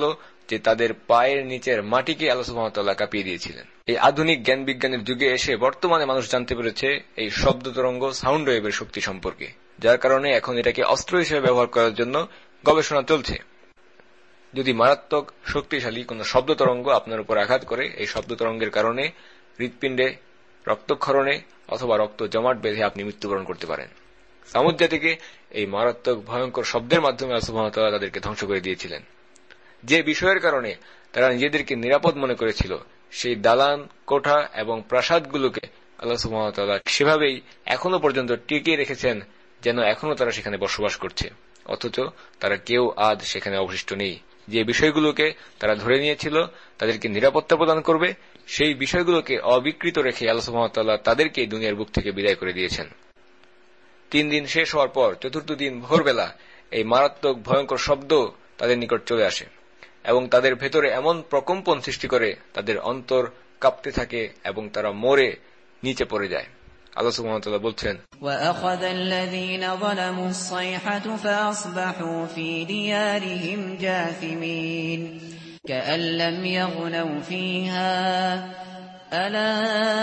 S1: যে তাদের পায়ের নিচের মাটিকে আল্লাহ সুবহানাহু ওয়া তাআলা কাঁপিয়ে দিয়েছিলেন। এই আধুনিক জ্ঞান বিজ্ঞানের যুগে এসে বর্তমানে মানুষ জানতে পেরেছে এই শব্দ তরঙ্গ, সাউন্ড ওয়েভের শক্তি সম্পর্কে, যার কারণে এখন এটাকে অস্ত্র হিসেবে ব্যবহার করার জন্য গবেষণা চলছে। যদি মারাত্মক শক্তিশালী কোন শব্দ তরঙ্গ আপনার উপর আঘাত করে, এই শব্দ তরঙ্গের কারণে হৃৎপিণ্ডে রক্তক্ষরণে অথবা রক্ত জমাট বেঁধে আপনি মৃত্যুবরণ করতে পারেন। সামুদ জাতিকে এই মারাত্মক ভয়ঙ্কর শব্দের মাধ্যমে আল্লাহ সুবহানাহু ওয়া তাআলা তাদেরকে ধ্বংস করে দিয়েছিলেন। যে বিষয়ের কারণে তারা নিজেদেরকে নিরাপদ মনে করেছিল, সেই দালান, কোঠা এবং প্রাসাদগুলোকে আল্লাহ সুবহানাহু ওয়া তাআলা সেভাবেই এখনো পর্যন্ত টিকিয়ে রেখেছেন, যেন এখনো তারা সেখানে বসবাস করছে, অথচ তারা কেউ আজ সেখানে অবশিষ্ট নেই। যে বিষয়গুলোকে তারা ধরে নিয়েছিল তাদেরকে নিরাপত্তা প্রদান করবে, সেই বিষয়গুলোকে অবিকৃত রেখে আল্লাহ সুবহানাহু ওয়া তাআলা তাদেরকে দুনিয়ার বুক থেকে বিদায় করে দিয়েছেন। 3 দিন শেষ হওয়ার পর চতুর্থ দিন ভোরবেলা এই মারাত্মক ভয়ঙ্কর শব্দ তাদের নিকট চলে আসে এবং তাদের ভেতরে এমন প্রকম্পন সৃষ্টি করে, তাদের অন্তর কাঁপতে থাকে এবং তারা মরে নিচে পড়ে যায়। আল্লাহ সুবহানাহু ওয়া তাআলা বলছেন,
S2: وَأَخَذَ الَّذِينَ ظَلَمُوا الصَّيْحَةُ فَأَصْبَحُوا فِي دِيَارِهِمْ جَاثِمِينَ كَأَن لَّمْ يَغْنَوْا فِيهَا أَلَا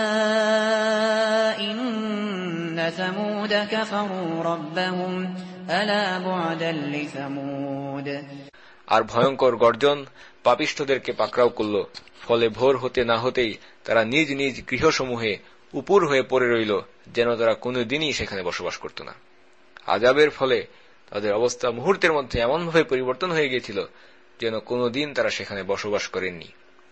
S2: إِنَّ ثَمُودَ كَفَرُوا رَبَّهُمْ أَلَا بُعْدًا لِثَمُودَ।
S1: আর ভয়ঙ্কর গর্জন পাপিষ্ঠদেরকে পাকড়াও করল, ফলে ভোর হতে না হতেই তারা নিজ নিজ গৃহসমূহে উপুর হয়ে পড়ে রইল, যেন তারা কোনদিনই সেখানে বসবাস করত না। আযাবের ফলে তাদের অবস্থা মুহূর্তের মধ্যে এমনভাবে পরিবর্তন হয়ে গিয়েছিল যেন কোনদিন তারা সেখানে বসবাস করেননি,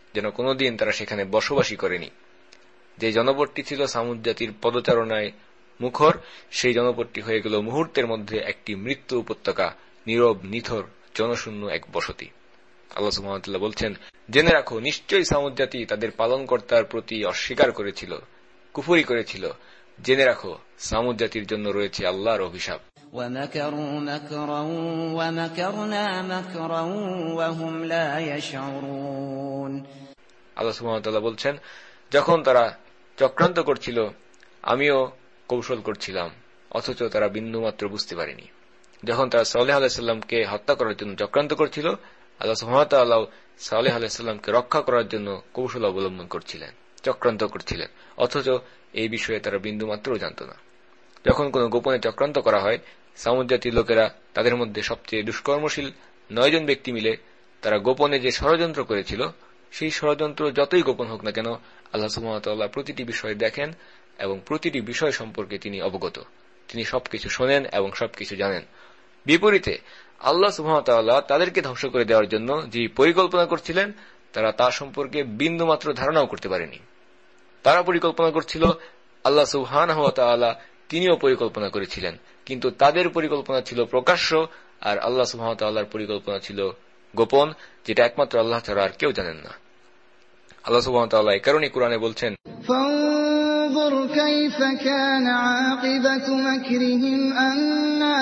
S1: বসবাসই করেনি। যে জনপদটি ছিল সামুদ জাতির পদচারণায় মুখর, সেই জনপদটি হয়ে গেল মুহূর্তের মধ্যে একটি মৃত্যু উপত্যকা, নীরব নিথর জনশূন্য এক বসতি। আল্লাহ সুবহানাহু ওয়া তাআলা বলছেন, জেনে রাখো, নিশ্চয়ই সামুদ জাতি তাদের পালনকর্তার প্রতি অস্বীকার করেছিল, কুফরি করেছিল। জেনে রাখো, সামুদ জাতির জন্য রয়েছে আল্লাহর অভিশাপ।
S2: وَمَكَرُوا مَكْرًا وَمَكَرْنَا مَكْرًا وَهُمْ لَا يَشْعُرُونَ।
S1: আল্লাহ সুবহানাহু ওয়া তাআলা বলছেন, যখন তারা চক্রান্ত করছিল, আমিও কৌশল করছিলাম, অথচ তারা বিন্দুমাত্র বুঝতে পারেনি। যখন তারা সালেহ আলাইহিস সালামকে হত্যা করার জন্য চক্রান্ত করছিল, আল্লাহ সুবহানাহু ওয়া তাআলা সালেহ আলাইহিস সালামকে রক্ষা করার জন্য কৌশল অবলম্বন করছিলেন, চক্রান্ত করছিলেন, অথচ এই বিষয়ে তারা বিন্দুমাত্রও জানত না। যখন কোনো গোপনে চক্রান্ত করা হয়, সামুদ জাতির লোকেরা, তাদের মধ্যে সবচেয়ে দুষ্কর্মশীল 9 জন ব্যক্তি মিলে তারা গোপনে যে ষড়যন্ত্র করেছিল, সেই ষড়যন্ত্র যতই গোপন হোক না কেন, আল্লাহ সুবহানাহু ওয়া তাআলা প্রতিটি বিষয় দেখেন এবং প্রতিটি বিষয় সম্পর্কে তিনি অবগত। তিনি সবকিছু শোনেন এবং সবকিছু জানেন। বিপরীতে আল্লাহ সুবহানাহু ওয়া তাআলা তাদেরকে ধ্বংস করে দেওয়ার জন্য যে পরিকল্পনা করছিলেন, তারা তা সম্পর্কে বিন্দুমাত্র ধারণাও করতে পারেনি। তারা পরিকল্পনা করছিল, আল্লাহ সুবহানাহু ওয়া তাআলা তিনিও পরিকল্পনা করেছিলেন, কিন্তু তাদের পরিকল্পনা ছিল প্রকাশ্য, আর আল্লাহ সুবহানাহু ওয়া তাআলার পরিকল্পনা ছিল গোপন, যেটা একমাত্র আল্লাহ ছাড়া আর কেউ জানেন না। আল্লাহ সুবহানাহু ওয়া তাআলা এই কারণে কোরআনে বলছেন,
S4: فانظر كيف كان عاقبة مكرهم أنا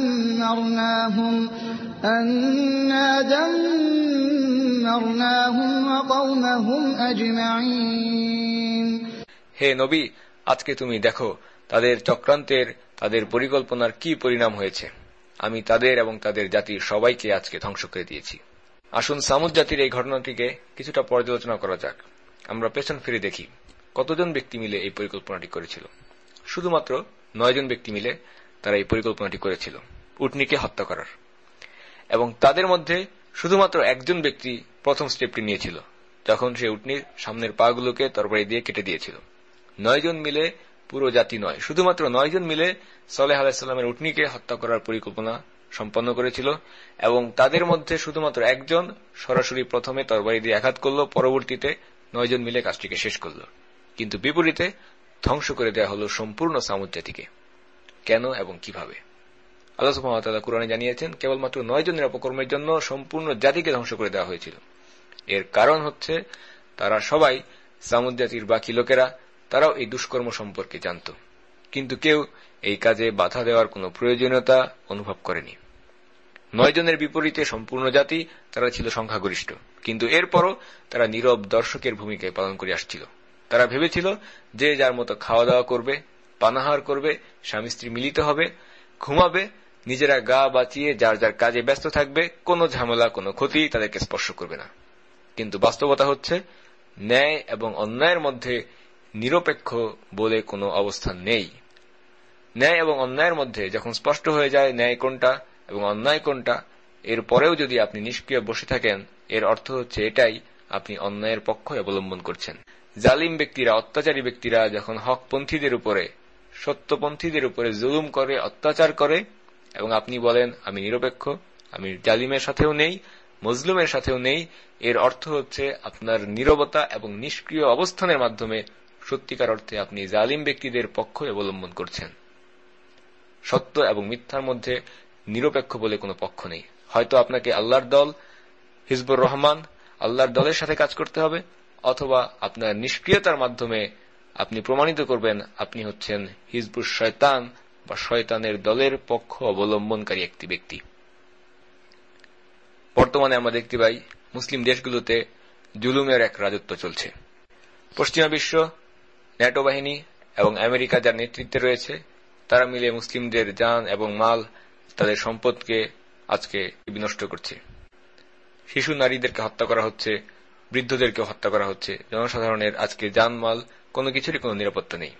S4: دمرناهم وقومهم أجمعين।
S1: হে নবী, আজকে তুমি দেখো তাদের চক্রান্তের, তাদের পরিকল্পনার কি পরিণাম হয়েছে। আমি তাদের এবং তাদের জাতির সবাইকে আজকে ধ্বংস করে দিয়েছি। আসুন সামুদ জাতির এই ঘটনাটিকে কিছুটা পর্যালোচনা করা যাক। আমরা পেছন ফিরে দেখি, কতজন ব্যক্তি মিলে এই পরিকল্পনাটি করেছিল। শুধুমাত্র 9 জন ব্যক্তি মিলে তারা এই পরিকল্পনাটি করেছিল উটনীকে হত্যা করার, এবং তাদের মধ্যে শুধুমাত্র একজন ব্যক্তি প্রথম স্টেপটি নিয়েছিল, যখন সে উটনীর সামনের পাগুলোকে তরবারি দিয়ে কেটে দিয়েছিল। 9 জন মিলে, পুরো জাতি নয়, শুধুমাত্র 9 জন মিলে সালেহ আলাইহিস সালামের উটনীকে হত্যা করার পরিকল্পনা সম্পন্ন করেছিল, এবং তাদের মধ্যে শুধুমাত্র একজন সরাসরি প্রথমে তরবারি দিয়ে আঘাত করল, পরবর্তীতে 9 জন মিলে কাজটিকে শেষ করল। কিন্তু বিপরীতে ধ্বংস করে দেওয়া হল সম্পূর্ণ সামুদ জাতিকে। কেন এবং কিভাবে? আল্লাহ সুবহানাহু ওয়া তাআলা কুরআনে জানিয়েছেন, কেবলমাত্র 9 জনের অপকর্মের জন্য সম্পূর্ণ জাতিকে ধ্বংস করে দেওয়া হয়েছিল। এর কারণ হচ্ছে, তারা সবাই, সামুদ জাতির বাকি লোকেরা, তারাও এই দুষ্কর্ম সম্পর্কে জানত, কিন্তু কেউ এই কাজে বাধা দেওয়ার কোনো প্রয়োজনীয়তা অনুভব করেনি। 9 জনের বিপরীতে সম্পূর্ণ জাতি, তারা ছিল সংখ্যাগরিষ্ঠ, কিন্তু এরপরও তারা নীরব দর্শকের ভূমিকায় পালন করে আসছিল। তারা ভেবেছিল যে যার মতো খাওয়া দাওয়া করবে, পানাহার করবে, স্বামী স্ত্রী মিলিত হবে, ঘুমাবে, নিজেরা গা বাঁচিয়ে যার যার কাজে ব্যস্ত থাকবে, কোনো ঝামেলা, কোনো ক্ষতি তাদেরকে স্পর্শ করবে না। কিন্তু বাস্তবতা হচ্ছে ন্যায় এবং অন্যায়ের মধ্যে নিরপেক্ষ বলে কোনো অবস্থান নেই। ন্যায় এবং অন্যায়ের মধ্যে যখন স্পষ্ট হয়ে যায় ন্যায় কোনটা এবং অন্যায় কোনটা, এর পরেও যদি আপনি নিষ্ক্রিয় বসে থাকেন, এর অর্থ হচ্ছে এটাই আপনি অন্যায়ের পক্ষ অবলম্বন করছেন। জালিম ব্যক্তিরা, অত্যাচারী ব্যক্তিরা যখন হকপন্থীদের উপরে, সত্যপন্থীদের উপরে জুলুম করে, অত্যাচার করে, এবং আপনি বলেন আমি নিরপেক্ষ, আমি জালিমের সাথেও নেই, মজলুমের সাথেও নেই, এর অর্থ হচ্ছে আপনার নীরবতা এবং নিষ্ক্রিয় অবস্থানের মাধ্যমে সত্যিকার অর্থে আপনি জালিম ব্যক্তিদের পক্ষ অবলম্বন করছেন। সত্য এবং মিথ্যার মধ্যে নিরপেক্ষ বলে কোনো পক্ষ নেই। হয়তো আপনাকে আল্লাহর দল, হিজবুর রহমান, আল্লাহর দলের সাথে কাজ করতে হবে, অথবা আপনার নিষ্ক্রিয়তার মাধ্যমে আপনি প্রমাণিত করবেন আপনি হচ্ছেন হিজবুর শয়তান বা শয়তানের দলের পক্ষ অবলম্বনকারী একটি ব্যক্তি। বর্তমানে আমরা দেখতে পাই মুসলিম দেশগুলোতে জুলুমের এক রাজত্ব চলছে। পশ্চিমা বিশ্ব, ন্যাটো বাহিনী এবং আমেরিকা যার নেতৃত্বে রয়েছে, তারা মিলে মুসলিমদের জান এবং মাল, তাদের সম্পদকে আজকে বিনষ্ট করছে। শিশু নারীদেরকে হত্যা করা হচ্ছে, বৃদ্ধদেরকে হত্যা করা হচ্ছে। জনসাধারণের আজকে জানমাল কোনো কিছুরই কোনো নিরাপত্তা নেই।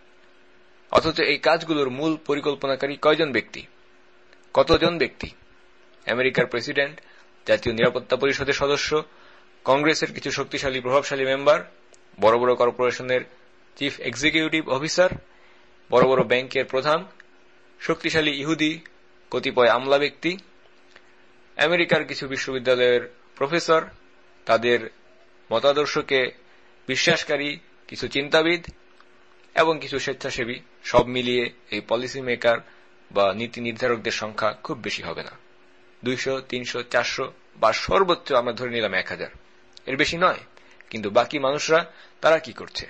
S1: অথচ এই কাজগুলোর মূল পরিকল্পনাকারী কয়জন ব্যক্তি, কতজন ব্যক্তি? আমেরিকার প্রেসিডেন্ট, জাতীয় নিরাপত্তা পরিষদের সদস্য, কংগ্রেসের কিছু শক্তিশালী প্রভাবশালী মেম্বার, বড় বড় কর্পোরেশনের চিফ এক্সিকিউটিভ অফিসার, বড় বড় ব্যাংকের প্রধান, শক্তিশালী ইহুদি কতিপয় আমলা ব্যক্তি, আমেরিকার কিছু বিশ্ববিদ্যালয়ের প্রফেসর, তাদের মতাদর্শকে বিশ্বাসকারী কিছু চিন্তাবিদ এবং কিছু স্বেচ্ছাসেবী, সব মিলিয়ে এই পলিসি মেকার বা নীতি নির্ধারকদের সংখ্যা খুব বেশি হবে না। 200, 300, 400 বা সর্বোচ্চ আমরা ধরে নিলাম 1000, এর বেশি নয়। কিন্তু বাকি মানুষরা তারা কি করছে?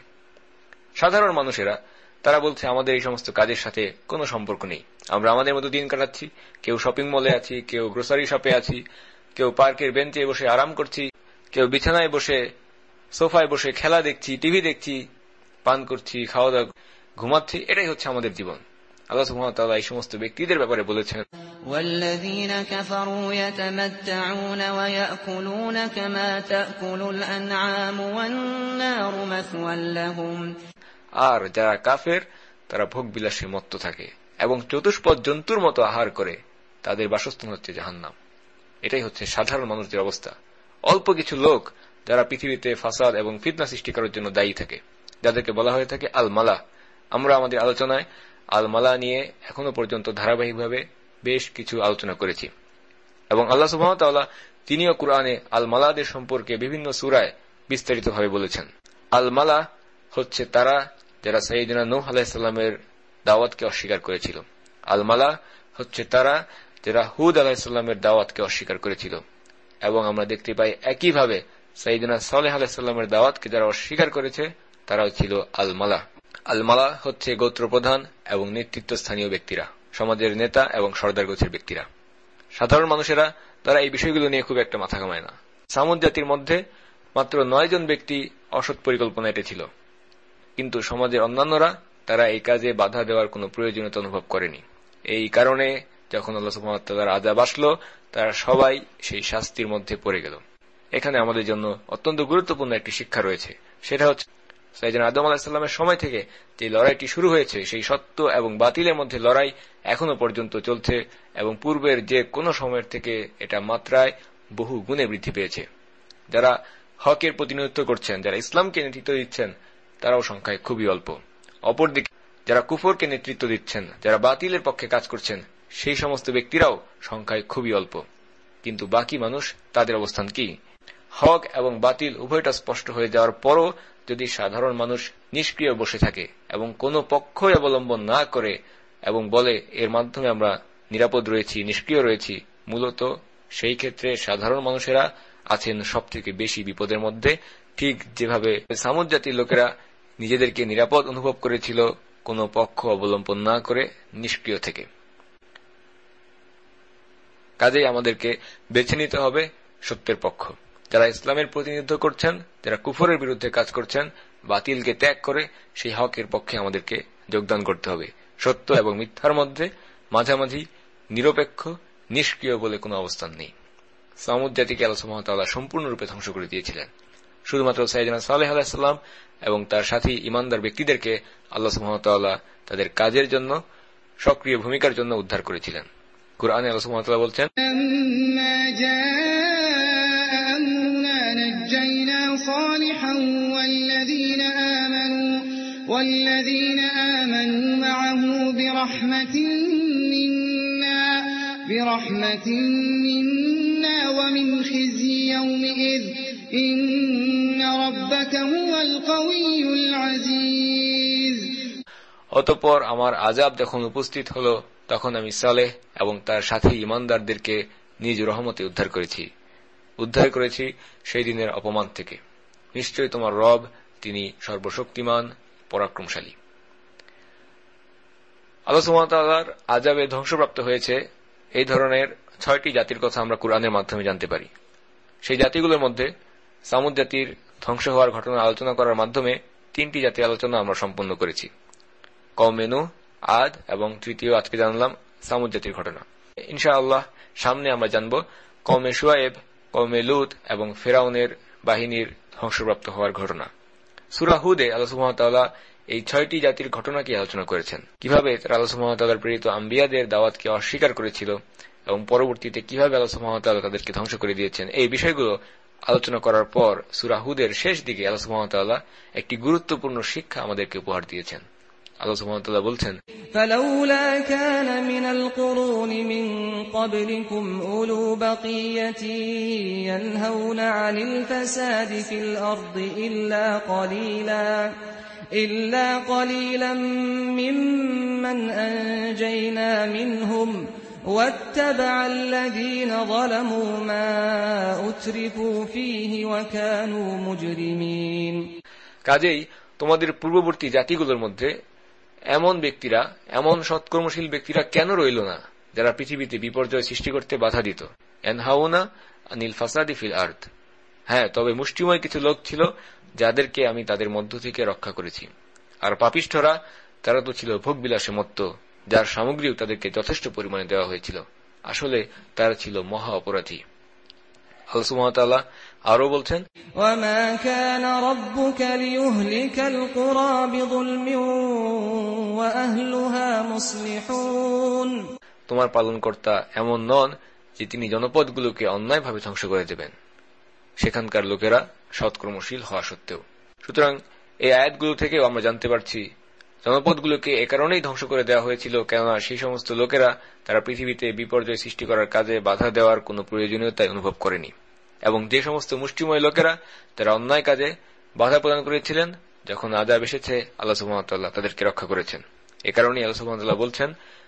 S1: সাধারণ মানুষেরা তারা বলছে আমাদের এই সমস্ত কাজের সাথে কোনো সম্পর্ক নেই, আমরা আমাদের মতো দিন কাটাচ্ছি। কেউ শপিং মলে আছি, কেউ গ্রোসারি শপে আছি, কেউ পার্কের বেঞ্চে বসে আরাম করছি, কেউ বিছানায় বসে, সোফায় বসে খেলা দেখছি, টিভি দেখছি, পান করছি, খাওয়া দাওয়া, ঘুমাচ্ছি। এটাই হচ্ছে আমাদের জীবন। আল্লাহ সুবহানাহু ওয়া তাআলা এই সমস্ত ব্যক্তিদের ব্যাপারে বলেছেন,
S2: ওয়াল্লাযীনা কাফারু ইয়াতামাত্তাউনা ওয়া ইয়াকুলুনা কামা তাকুলুল আনআমু ওয়ান নারু মাসওয়াল লাহুম।
S1: আর যারা কাফের তারা ভোগবিলাসে মত্ত থাকে এবং চতুষ্পদ জন্তুর মতো আহার করে, তাদের বাসস্থান হচ্ছে জাহান্নাম। এটাই হচ্ছে সাধারণ মানুষদের অবস্থা। অল্প কিছু লোক যারা পৃথিবীতে ফাসাদ এবং ফিতনা সৃষ্টি করার জন্য দায়ী থাকে, যাদেরকে বলা হয়ে থাকে আল মালা। আমরা আমাদের আলোচনায় আল মালা নিয়ে এখনো পর্যন্ত ধারাবাহিকভাবে বেশ কিছু আলোচনা করেছি এবং আল্লাহ সুবহানাহু ওয়া তাআলা তিনিও কুরআনে আল মালাদের সম্পর্কে বিভিন্ন সূরায় বিস্তারিতভাবে বলেছেন। আল মালা হচ্ছে তারা যারা সাইয়েদনা নূহ আলাইহিস সালামের দাওয়াতকে অস্বীকার করেছিল। আল মালা হচ্ছে তারা যারা হুদ আলাইহিস সালামের দাওয়াতকে অস্বীকার করেছিল। এবং আমরা দেখতে পাই একইভাবে সাইয়েদনা সালেহ আলাইহিস সালামের দাওয়াতকে যারা অস্বীকার করেছে তারাও ছিল আল মালা। আল মালা হচ্ছে গোত্রপ্রধান এবং নেতৃত্বস্থানীয় ব্যক্তিরা, সমাজের নেতা এবং সর্দার গোছের ব্যক্তিরা। সাধারণ মানুষেরা তারা এই বিষয়গুলো নিয়ে খুব একটা মাথা ঘামায় না। সামুদ জাতির মধ্যে মাত্র 9 জন ব্যক্তি অসৎ পরিকল্পনা এঁটেছিল, কিন্তু সমাজের অন্যান্যরা তারা এই কাজে বাধা দেওয়ার কোনো প্রয়োজনীয়তা অনুভব করেনি। এই কারণে যখন আল্লাহ সুবহানাহু ওয়া তাআলার আযাব আসলো, তারা সবাই সেই শাস্তির মধ্যে পড়ে গেল। এখানে আমাদের জন্য অত্যন্ত গুরুত্বপূর্ণ একটি শিক্ষা রয়েছে, সেটা হচ্ছে সাইয়েদনা আদম আলাইহিস সালামের সময় থেকে যে লড়াইটি শুরু হয়েছে, সেই সত্য এবং বাতিলের মধ্যে লড়াই এখনো পর্যন্ত চলছে এবং পূর্বের যে কোনো সময়ের থেকে এটা মাত্রায় বহু গুণে বৃদ্ধি পেয়েছে। যারা হকের প্রতিনিধিত্ব করছেন, যারা ইসলামকে নেতৃত্ব দিচ্ছেন, তারাও সংখ্যায় খুবই অল্প। অপরদিকে যারা কুফরকে নেতৃত্ব দিচ্ছেন, যারা বাতিলের পক্ষে কাজ করছেন, সেই সমস্ত ব্যক্তিরাও সংখ্যায় খুবই অল্প। কিন্তু বাকি মানুষ, তাদের অবস্থান কি? হক এবং বাতিল উভয়টা স্পষ্ট হয়ে যাওয়ার পরও যদি সাধারণ মানুষ নিষ্ক্রিয় বসে থাকে এবং কোনো পক্ষই অবলম্বন না করে এবং বলে এর মাধ্যমে আমরা নিরাপদ রয়েছি, নিষ্ক্রিয় রয়েছি, মূলত সেই ক্ষেত্রে সাধারণ মানুষেরা আছেন সবথেকে বেশি বিপদের মধ্যে। ঠিক যেভাবে সামুদ জাতির লোকেরা নিজেদেরকে নিরাপদ অনুভব করেছিল কোনো পক্ষ অবলম্বন না করে, নিষ্ক্রিয় থেকে। কাজেই আমাদেরকে বেছে নিতে হবে সত্যের পক্ষ। যারা ইসলামের প্রতিনিধিত্ব করছেন, যারা কুফরের বিরুদ্ধে কাজ করছেন, বাতিলকে ত্যাগ করে সেই হকের পক্ষে আমাদেরকে যোগদান করতে হবে। সত্য এবং মিথ্যার মধ্যে মাঝামাঝি নিরপেক্ষ, নিষ্ক্রিয় বলে কোনো অবস্থান নেই। সামুদ জাতিকে আল্লাহ সুবহানাহু ওয়া তাআলা সম্পূর্ণরূপে ধ্বংস করে দিয়েছিলেন। শুধুমাত্র সাইয়েদনা সালেহ আলাইহিস সালাম এবং তার সাথী ঈমানদার ব্যক্তিদেরকে আল্লাহ সুবহানাহু ওয়া তাআলা তাদের কাজের জন্য, সক্রিয় ভূমিকার জন্য উদ্ধার করেছিলেন। কুরআনে আল্লাহ সুবহানাহু ওয়া তাআলা বলছেন,
S4: والذين آمنوا معه برحمة منا ومن خزي يومئذ إن ربك هو القوي العزيز।
S1: অতঃপর আমার আযাব যখন উপস্থিত হল, তখন আমি সালেহ এবং তার সাথী ঈমানদারদেরকে নিজ রহমতে উদ্ধার করেছি সেই দিনের অপমান থেকে। নিশ্চয়ই তোমার রব, তিনি সর্বশক্তিমান, পরাক্রমশালী। আল্লাহ সুবহানাহু ওয়া তাআলার আযাবে ধ্বংসপ্রাপ্ত হয়েছে এই ধরনের 6টি জাতির কথা আমরা কুরআনের মাধ্যমে জানতে পারি। সেই জাতিগুলোর মধ্যে সামুদ জাতির ধ্বংস হওয়ার ঘটনা আলোচনা করার মাধ্যমে 3টি জাতির আলোচনা আমরা সম্পন্ন করেছি, কওমে নূহ, আদ এবং তৃতীয় আজকে জানলাম সামুদ জাতির ঘটনা। ইনশাআল্লাহ সামনে আমরা জানব কওমে শুআয়ব, কওমে লূত এবং ফিরআউনের বাহিনীর ধ্বংসপ্রাপ্ত হওয়ার ঘটনা। সূরা হুদে আল্লাহ সুবহানাহু ওয়া তাআলা এই 6টি জাতির ঘটনাকে আলোচনা করেছেন, কিভাবে তারা আল্লাহ সুবহানাহু ওয়া তাআলার প্রেরিত আম্বিয়াদের দাওয়াতকে অস্বীকার করেছিল এবং পরবর্তীতে কিভাবে আল্লাহ সুবহানাহু ওয়া তাআলা তাদেরকে ধ্বংস করে দিয়েছেন। এই বিষয়গুলো আলোচনা করার পর সূরা হুদের শেষ দিকে আল্লাহ সুবহানাহু ওয়া তাআলা একটি গুরুত্বপূর্ণ শিক্ষা আমাদেরকে উপহার দিয়েছেন। আল্লাহ সুবহানাহু ওয়া তাআলা বলছেন,
S3: فلولا كان من القرون من قبلكم أولو بقية ينهون عن الفساد في الأرض إلا قليلا ممن أنجينا منهم واتبع الذين ظلموا ما أترفوا فيه وكانوا مجرمين।
S1: কাজেই তোমাদের পূর্ববর্তী জাতিগুলোর মধ্যে এমন সৎকর্মশীল ব্যক্তিরা কেন রইল না, যারা পৃথিবীতে বিপর্যয় সৃষ্টি করতে বাধা দিত। ইয়ানহাউনা আনিল ফাসাদি ফিল আরদ। হ্যাঁ, তবে মুষ্টিময় কিছু লোক ছিল যাদেরকে আমি তাদের মধ্য থেকে রক্ষা করেছি। আর পাপিষ্ঠরা, তারা তো ছিল ভোগবিলাসে মত্ত, যার সামগ্রীও তাদেরকে যথেষ্ট পরিমাণে দেওয়া হয়েছিল। আসলে তারা ছিল মহা অপরাধী। আল্লাহ সুবহানাহু ওয়া তাআলা আরো বলছেন,
S3: ওয়ামা কানা রাব্বুকা লিয়ুহলিকাল কুরা বিযুলমিন ওয়া আহলুহা মুসলিহুন।
S1: তোমার পালনকর্তা এমন নন যে তিনি জনপদগুলোকে অন্যায়ভাবে ধ্বংস করে দেবেন, সেখানকার লোকেরা সৎকর্মশীল হওয়া সত্ত্বেও। সুতরাং এই আয়াতগুলো থেকেও আমরা জানতে পারছি জনপদগুলোকে এ কারণেই ধ্বংস করে দেওয়া হয়েছিল, কেননা সেই সমস্ত লোকেরা তারা পৃথিবীতে বিপর্যয় সৃষ্টি করার কাজে বাধা দেওয়ার কোন প্রয়োজনীয়তাই অনুভব করেনি, এবং যে সমস্ত মুষ্টিময় লোকেরা তারা অন্যায় কাজে বাধা প্রদান করেছিলেন, যখন আযাব এসেছে আল্লাহ সুবহানাহু ওয়া তাআলা তাদেরকে রক্ষা করেছেন। এ কারণেই আল্লাহ সুবহানাহু ওয়া তাআলা বলছেন,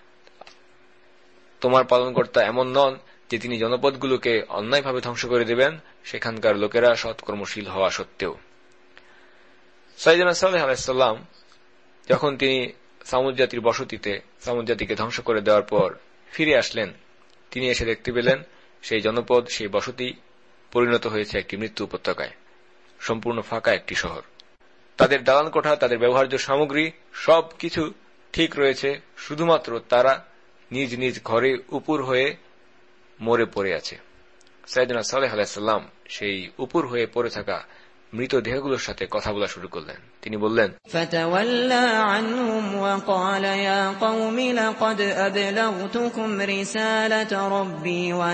S1: তোমার পালনকর্তা এমন নন যে তিনি জনপদগুলোকে অন্যায়ভাবে ধ্বংস করে দেবেন, সেখানকার লোকেরা সৎকর্মশীল হওয়া সত্ত্বেও। সাইয়েদনা সালেহ আলাইহিস সালাম যখন তিনি সামুদ জাতির বসতিতে সামুদ জাতিকে ধ্বংস করে দেওয়ার পর ফিরে আসলেন, তিনি এসে দেখতে পেলেন সেই জনপদ, সেই বসতি পরিণত হয়েছে একটি মৃত্যু উপত্যকায়, সম্পূর্ণ ফাঁকা একটি শহর। তাদের দালান কোঠা, তাদের ব্যবহার্য সামগ্রী সবকিছু ঠিক রয়েছে, শুধুমাত্র তারা নিজ নিজ ঘরে উপুর হয়ে মরে পড়ে আছে। সাইয়েদনা সালেহ আলাইহিস সালাম সেই উপুর হয়ে পড়ে থাকা মৃতদেহগুলোর সাথে কথা বলা শুরু করলেন। তিনি বললেন,
S2: ফাতাওয়াল্লা আনহুম ওয়া ক্বালা ইয়া কওমি লাকাদ আবলাগতুকুম রিসালাতা রাব্বি ওয়া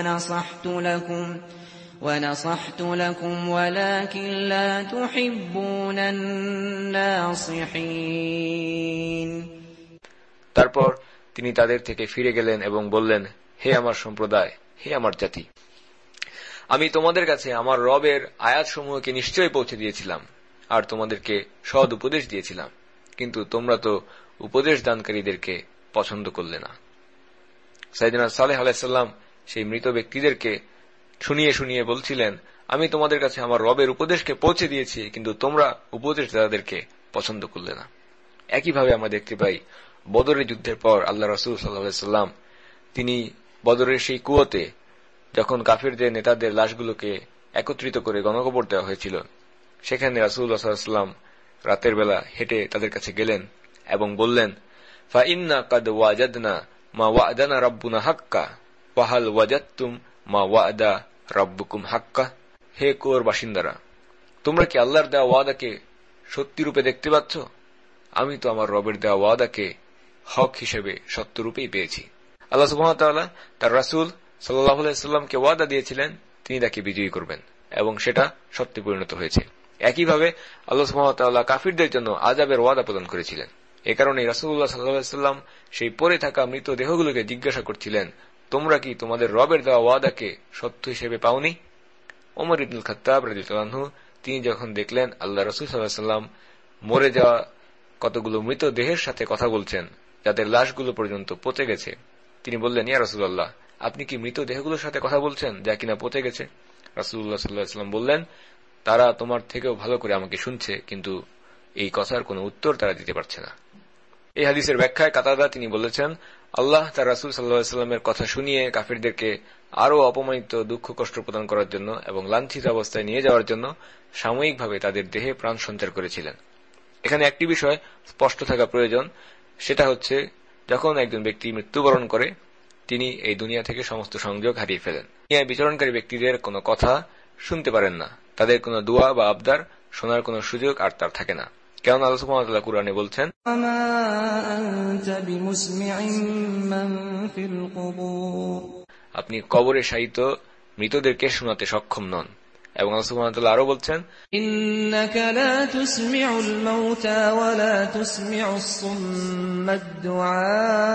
S2: নাসাহতু লাকুম ওয়ালাকিন লা তুহিব্বুনান নাসিহিন।
S1: তারপর তিনি তাদের থেকে ফিরে গেলেন এবং বললেন, হে আমার সম্প্রদায়, হে আমার জাতি, আমি তোমাদের কাছে আমার রবের আয়াতসমূহকে নিশ্চয়ই পৌঁছে দিয়েছিলাম আর তোমাদেরকে সৎ উপদেশ দিয়েছিলাম, কিন্তু তোমরা তো উপদেশ দানকারীদেরকে পছন্দ করলে না। সাইয়েদনা সালেহ আলাইহিস সালাম সেই মৃত ব্যক্তিদেরকে শুনিয়ে শুনিয়ে বলছিলেন, আমি তোমাদের কাছে আমার রবের উপদেশকে পৌঁছে দিয়েছি, কিন্তু তোমরা উপদেশদাতাদেরকে পছন্দ করলে না। একইভাবে আমরা দেখতে পাই বদরের যুদ্ধের পর আল্লাহ রাসূল সাল্লাল্লাহু আলাইহি ওয়াসাল্লাম তিনি বদরের সেই কুয়োতে যখন কাফিরদের নেতাদের লাশগুলোকে একত্রিত করে গণকবর দেওয়া হয়েছিল, সেখানে রাসূলুল্লাহ সাল্লাল্লাহু আলাইহি ওয়াসাল্লাম রাতের বেলা হেঁটে তাদের কাছে গেলেন এবং বললেন, ফা ইন্না কাদ ওয়াজাদনা মা ওয়া'দানা রাব্বুনা হাক্কা ওয়া হাল ওয়াজাদতুম মা ওয়া'দা রাব্বুকুম হাক্কা, হে কুয়োর বাসিন্দারা, তোমরা কি আল্লাহর দেওয়া ওয়াদাকে সত্যি দেখতে পাচ্ছ? আমি তো আমার রবের দেওয়া ওয়াদাকে হক হিসেবে সত্যরূপেই পেয়েছি। আল্লাহ সুবহানাহু ওয়া তাআলা তার রাসূল সাল্লাল্লাহু আলাইহি সাল্লামকে ওয়াদা দিয়েছিলেন তিনি তাকে বিজয়ী করবেন, এবং সেটা সত্যে পরিণত হয়েছে। একইভাবে আল্লাহ সুবহানাহু ওয়া তাআলা কাফিরদের জন্য আযাবের ওয়াদা প্রদান করেছিলেন। এ কারণে রাসূলুল্লাহ সাল্লাল্লাহু আলাইহি সাল্লাম সেই পড়ে থাকা মৃত দেহগুলোকে জিজ্ঞাসা করছিলেন, তোমরা কি তোমাদের রবের দেওয়া ওয়াদাকে সত্য হিসেবে পাওনি? ওমর ইবনুল খাত্তাব রাদিয়াল্লাহু আনহু তিনি যখন দেখলেন আল্লাহ রাসূল সাল্লাল্লাহু আলাইহি সাল্লাম মরে যাওয়া কতগুলো মৃত দেহের সাথে কথা বলছেন, যাদের লাশগুলো পর্যন্ত পচে গেছে, তিনি বললেন, ইয়া রাসূলুল্লাহ, আপনি কি মৃত দেহগুলোর সাথে কথা বলছেন যা কিনা পচে গেছে? রাসূলুল্লাহ সাল্লাল্লাহু আলাইহি সাল্লাম বললেন, তারা তোমার থেকেও ভালো করে আমাকে শুনছে, কিন্তু এই কথার কোনো উত্তর তারা দিতে পারছে না। এই হাদিসের ব্যাখ্যায় কাতাদা তিনি বলেছেন, আল্লাহ তার রাসূল সাল্লাল্লাহু আলাইহি সাল্লামের কথা শুনিয়ে কাফিরদেরকে আরো অপমানিত, দুঃখ কষ্ট প্রদান করার জন্য এবং লাঞ্ছিত অবস্থায় নিয়ে যাওয়ার জন্য সাময়িকভাবে তাদের দেহে প্রাণ সঞ্চার করেছিলেন। এখানে একটি বিষয় স্পষ্ট থাকা প্রয়োজন, সেটা হচ্ছে যখন একজন ব্যক্তি মৃত্যুবরণ করে তিনি এই দুনিয়া থেকে সমস্ত সংযোগ হারিয়ে ফেলেন। দুনিয়ায় বিচরণকারী ব্যক্তিদের কোনো কথা শুনতে পারেন না, তাদের কোনো দোয়া বা আবদার শোনার কোনো সুযোগ আর তার থাকে না। কেননা আল্লাহ সুবহানাহু ওয়া তাআলা কুরআনে বলছেন, আপনি কবরে শায়িত মৃতদেরকে শোনাতে সক্ষম নন। এবং আল্লাহ সুবহানাহু ওয়া তাআলা আরো বলছেন,
S3: ইন্নাকা লা তুসমিউল মাউতা ওয়া লা তুসমিউস সুম্মাদ দুআ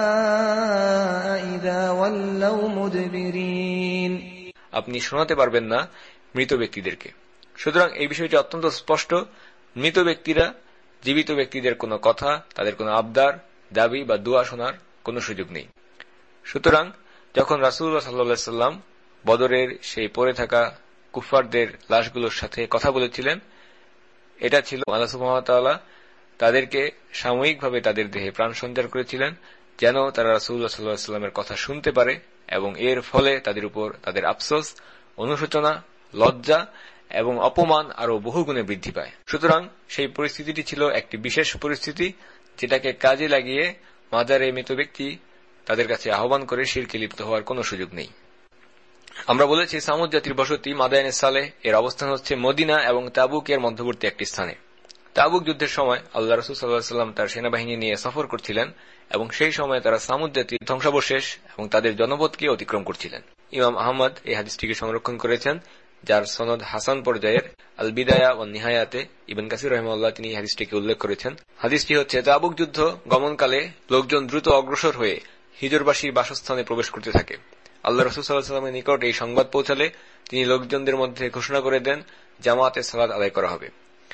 S3: ইযা ওয়াল্লাউ মুদবিরিন,
S1: আপনি শোনাতে পারবেন না মৃত ব্যক্তিদেরকে। সুতরাং এই বিষয়টি অত্যন্ত স্পষ্ট, মৃত ব্যক্তিরা জীবিত ব্যক্তিদের কোনো কথা, তাদের কোনো আবদার, দাবি বা দোয়া শোনার কোনো সুযোগ নেই। সুতরাং যখন রাসূলুল্লাহ সাল্লাল্লাহু আলাইহি সাল্লাম বদরের সেই পড়ে থাকা কুফফারদের লাশগুলোর সাথে কথা বলেছিলেন, এটা ছিল আল্লাহ সুবহানাহু ওয়া তাআলা তাদেরকে সাময়িকভাবে তাদের দেহে প্রাণ সঞ্চার করেছিলেন, যেন তারা রাসূলুল্লাহ সাল্লাল্লাহু আলাইহি সাল্লামের কথা শুনতে পারে, এবং এর ফলে তাদের উপর তাদের আফসোস, অনুশোচনা, লজ্জা এবং অপমান আরো বহুগুণে বৃদ্ধি পায়। সুতরাং সেই পরিস্থিতিটি ছিল একটি বিশেষ পরিস্থিতি, যেটাকে কাজে লাগিয়ে মাজারে মৃত ব্যক্তি তাদের কাছে আহ্বান করে শিরকে লিপ্ত হওয়ার কোনো সুযোগ নেই। আমরা বলেছি সামুদ জাতির বসতি মাদায়েনে সালেহ এর অবস্থান হচ্ছে মদিনা এবং তাবুকের মধ্যবর্তী একটি স্থানে। তাবুক যুদ্ধের সময় আল্লাহ রাসূল সাল্লাল্লাহু আলাইহি ওয়াসাল্লাম তার সেনাবাহিনী নিয়ে সফর করছিলেন, এবং সেই সময় তারা সামুদ জাতির ধ্বংসাবশেষ এবং তাদের জনপদকে অতিক্রম করছিলেন। ইমাম আহমদ এই হাদিসটিকে সংরক্ষণ করেছেন, যার সনদ হাসান পর্যায়ের। আল বিদায়া ওয়ান নিহায়াতে ইবনে কাসির রাহিমাহুল্লাহ তিনি এই হাদিসটিকে উল্লেখ করেছেন। হাদিসটি হচ্ছে, তাবুক যুদ্ধ গমনকালে লোকজন দ্রুত অগ্রসর হয়ে হিজরবাসীর বাসস্থানে প্রবেশ করতে থাকে। আল্লাহ রাসূল সাল্লাল্লাহু আলাইহি ওয়াসাল্লামের নিকট এই সংবাদ পৌঁছালে তিনি লোকজনদের মধ্যে ঘোষণা করে দেন, জামাতে সালাত আদায় করা হবে।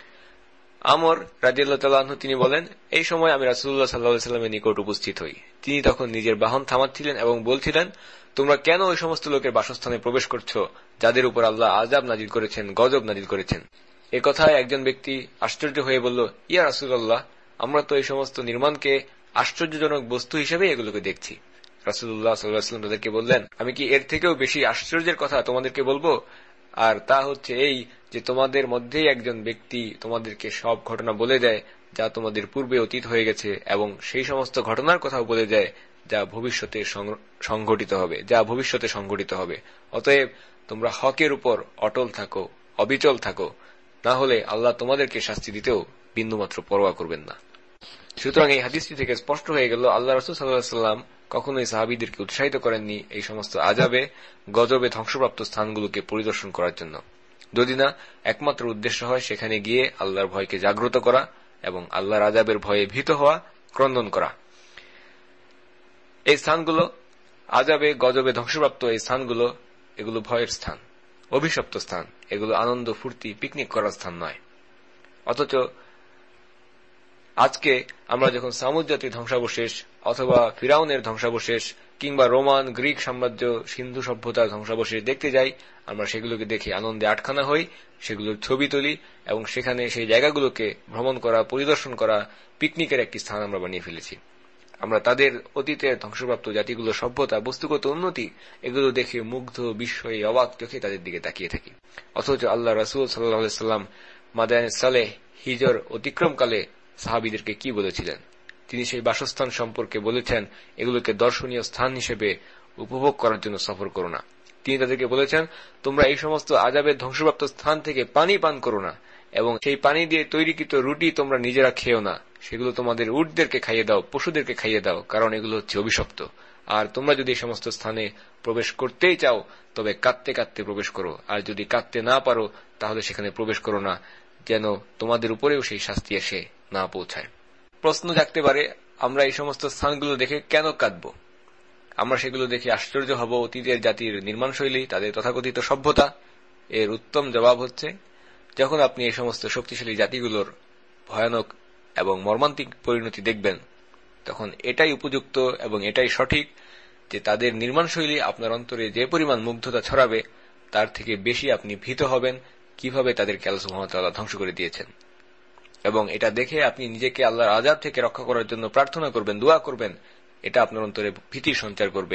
S1: আমর রাদিয়াল্লাহু তাআলা আনহু তিনি বলেন, এই সময় আমি রাসূলুল্লাহ সাল্লাল্লাহু আলাইহি ওয়াসাল্লামের নিকট উপস্থিত হই। তিনি তখন নিজের বাহন থামাচ্ছিলেন এবং বলছিলেন, তোমরা কেন ওই সমস্ত লোকের বাসস্থানে প্রবেশ করছো যাদের উপর আল্লাহ আযাব নাজিল করেছেন, গজব নাজিল করেছেন? এ কথায় একজন ব্যক্তি আশ্চর্য হয়ে বলল, ইয়া রাসূলুল্লাহ, আমরা তো এই সমস্ত নির্মাণকে আশ্চর্যজনক বস্তু হিসেবে এগুলোকে দেখছি। রাসূলুল্লাহ সাল্লাল্লাহু আলাইহি ওয়াসাল্লাম তাদেরকে বললেন, আমি কি এর থেকেও বেশি আশ্চর্যের কথা তোমাদেরকে বলবো? আর তা হচ্ছে এই যে তোমাদের মধ্যেই একজন ব্যক্তি তোমাদেরকে সব ঘটনা বলে দেয় যা তোমাদের পূর্বে অতীত হয়ে গেছে, এবং সেই সমস্ত ঘটনার কথাও বলে দেয় যা ভবিষ্যতে সংঘটিত হবে। অতএব তোমরা হকের উপর অটল থাকো, অবিচল থাকো, না হলে আল্লাহ তোমাদেরকে শাস্তি দিতেও বিন্দুমাত্র পরোয়া করবেন না। সুতরাং এই হাদিসটি থেকে স্পষ্ট হয়ে গেল, আল্লাহ রাসূল সাল্লাল্লাহু আলাইহি ওয়াসাল্লাম কখনোই সাহাবীদেরকে উৎসাহিত করেননি এই সমস্ত আযাবে, গজবে ধ্বংসপ্রাপ্ত স্থানগুলোকে পরিদর্শন করার জন্য, যদি না একমাত্র উদ্দেশ্য হয় সেখানে গিয়ে আল্লাহর ভয়কে জাগ্রত করা এবং আল্লাহর আযাবের ভয়ে ভীত হওয়া, ক্রন্দন করা। এই স্থানগুলো আযাবে, গজবে ধ্বংসপ্রাপ্ত এই স্থানগুলো, এগুলো ভয়ের স্থান, অভিশপ্ত স্থান, এগুলো আনন্দ, ফুর্তি, পিকনিক করার স্থান নয়। অথচ আজকে আমরা যখন সামুদ জাতির ধ্বংসাবশেষ অথবা ফিরাউনের ধ্বংসাবশেষ কিংবা রোমান, গ্রিক সাম্রাজ্য, সিন্ধু সভ্যতার ধ্বংসাবশেষ দেখতে যাই, আমরা সেগুলোকে দেখে আনন্দে আটখানা হই, সেগুলোর ছবি তুলি এবং সেখানে সেই জায়গাগুলোকে ভ্রমণ করা, পরিদর্শন করা, পিকনিকের একটি স্থান আমরা বানিয়ে ফেলেছি। আমরা তাদের অতীতের ধ্বংসপ্রাপ্ত জাতিগুলোর সভ্যতা, বস্তুগত উন্নতি, এগুলো দেখে মুগ্ধ, বিস্ময়ে, অবাক চোখে তাদের দিকে তাকিয়ে থাকি। অথচ আল্লাহ রাসূল সাল্লাল্লাহু আলাইহি ওয়াসাল্লাম মাদায়েনে সালেহ হিজর অতিক্রমকালে সাহাবীদেরকে কি বলেছিলেন? তিনি সেই বাসস্থান সম্পর্কে বলেছেন, এগুলোকে দর্শনীয় স্থান হিসেবে উপভোগ করার জন্য সফর করো না, তিনি তাদেরকে বলেছেন, তোমরা এই সমস্ত আযাবের ধ্বংসপ্রাপ্ত স্থান থেকে পানি পান করো না, এবং সেই পানি দিয়ে তৈরিকৃত রুটি তোমরা নিজেরা খেও না, সেগুলো তোমাদের উটদেরকে খাইয়ে দাও, পশুদেরকে খাইয়ে দাও, কারণ এগুলো হচ্ছে অভিশপ্ত। আর তোমরা যদি এই সমস্ত স্থানে প্রবেশ করতেই চাও তবে কাঁদতে কাঁদতে প্রবেশ করো, আর যদি কাঁদতে না পারো তাহলে সেখানে প্রবেশ করো না, যেন তোমাদের উপরেও সেই শাস্তি এসে না পৌঁছায়। প্রশ্ন জাগতে পারে, আমরা এই সমস্ত স্থানগুলো দেখে কেন কাঁদব? আমরা সেগুলো দেখে আশ্চর্য হব অতীতের জাতির নির্মাণশৈলী, তাদের তথাকথিত সভ্যতা। এর উত্তম জবাব হচ্ছে, যখন আপনি এই সমস্ত শক্তিশালী জাতিগুলোর ভয়ানক এবং মর্মান্তিক পরিণতি দেখবেন, তখন এটাই উপযুক্ত এবং এটাই সঠিক যে তাদের নির্মাণশৈলী আপনার অন্তরে যে পরিমাণ মুগ্ধতা ছড়াবে, তার থেকে বেশি আপনি ভীত হবেন কিভাবে তাদেরকে আল্লাহ সুবহানাহু ওয়া তাআলা ধ্বংস করে দিয়েছেন। এবং এটা দেখে আপনি নিজেকে আল্লাহর আযাব থেকে রক্ষা করার জন্য প্রার্থনা করবেন, দোয়া করবেন। এটা আপনার অন্তরে ভীতির সঞ্চার করবে,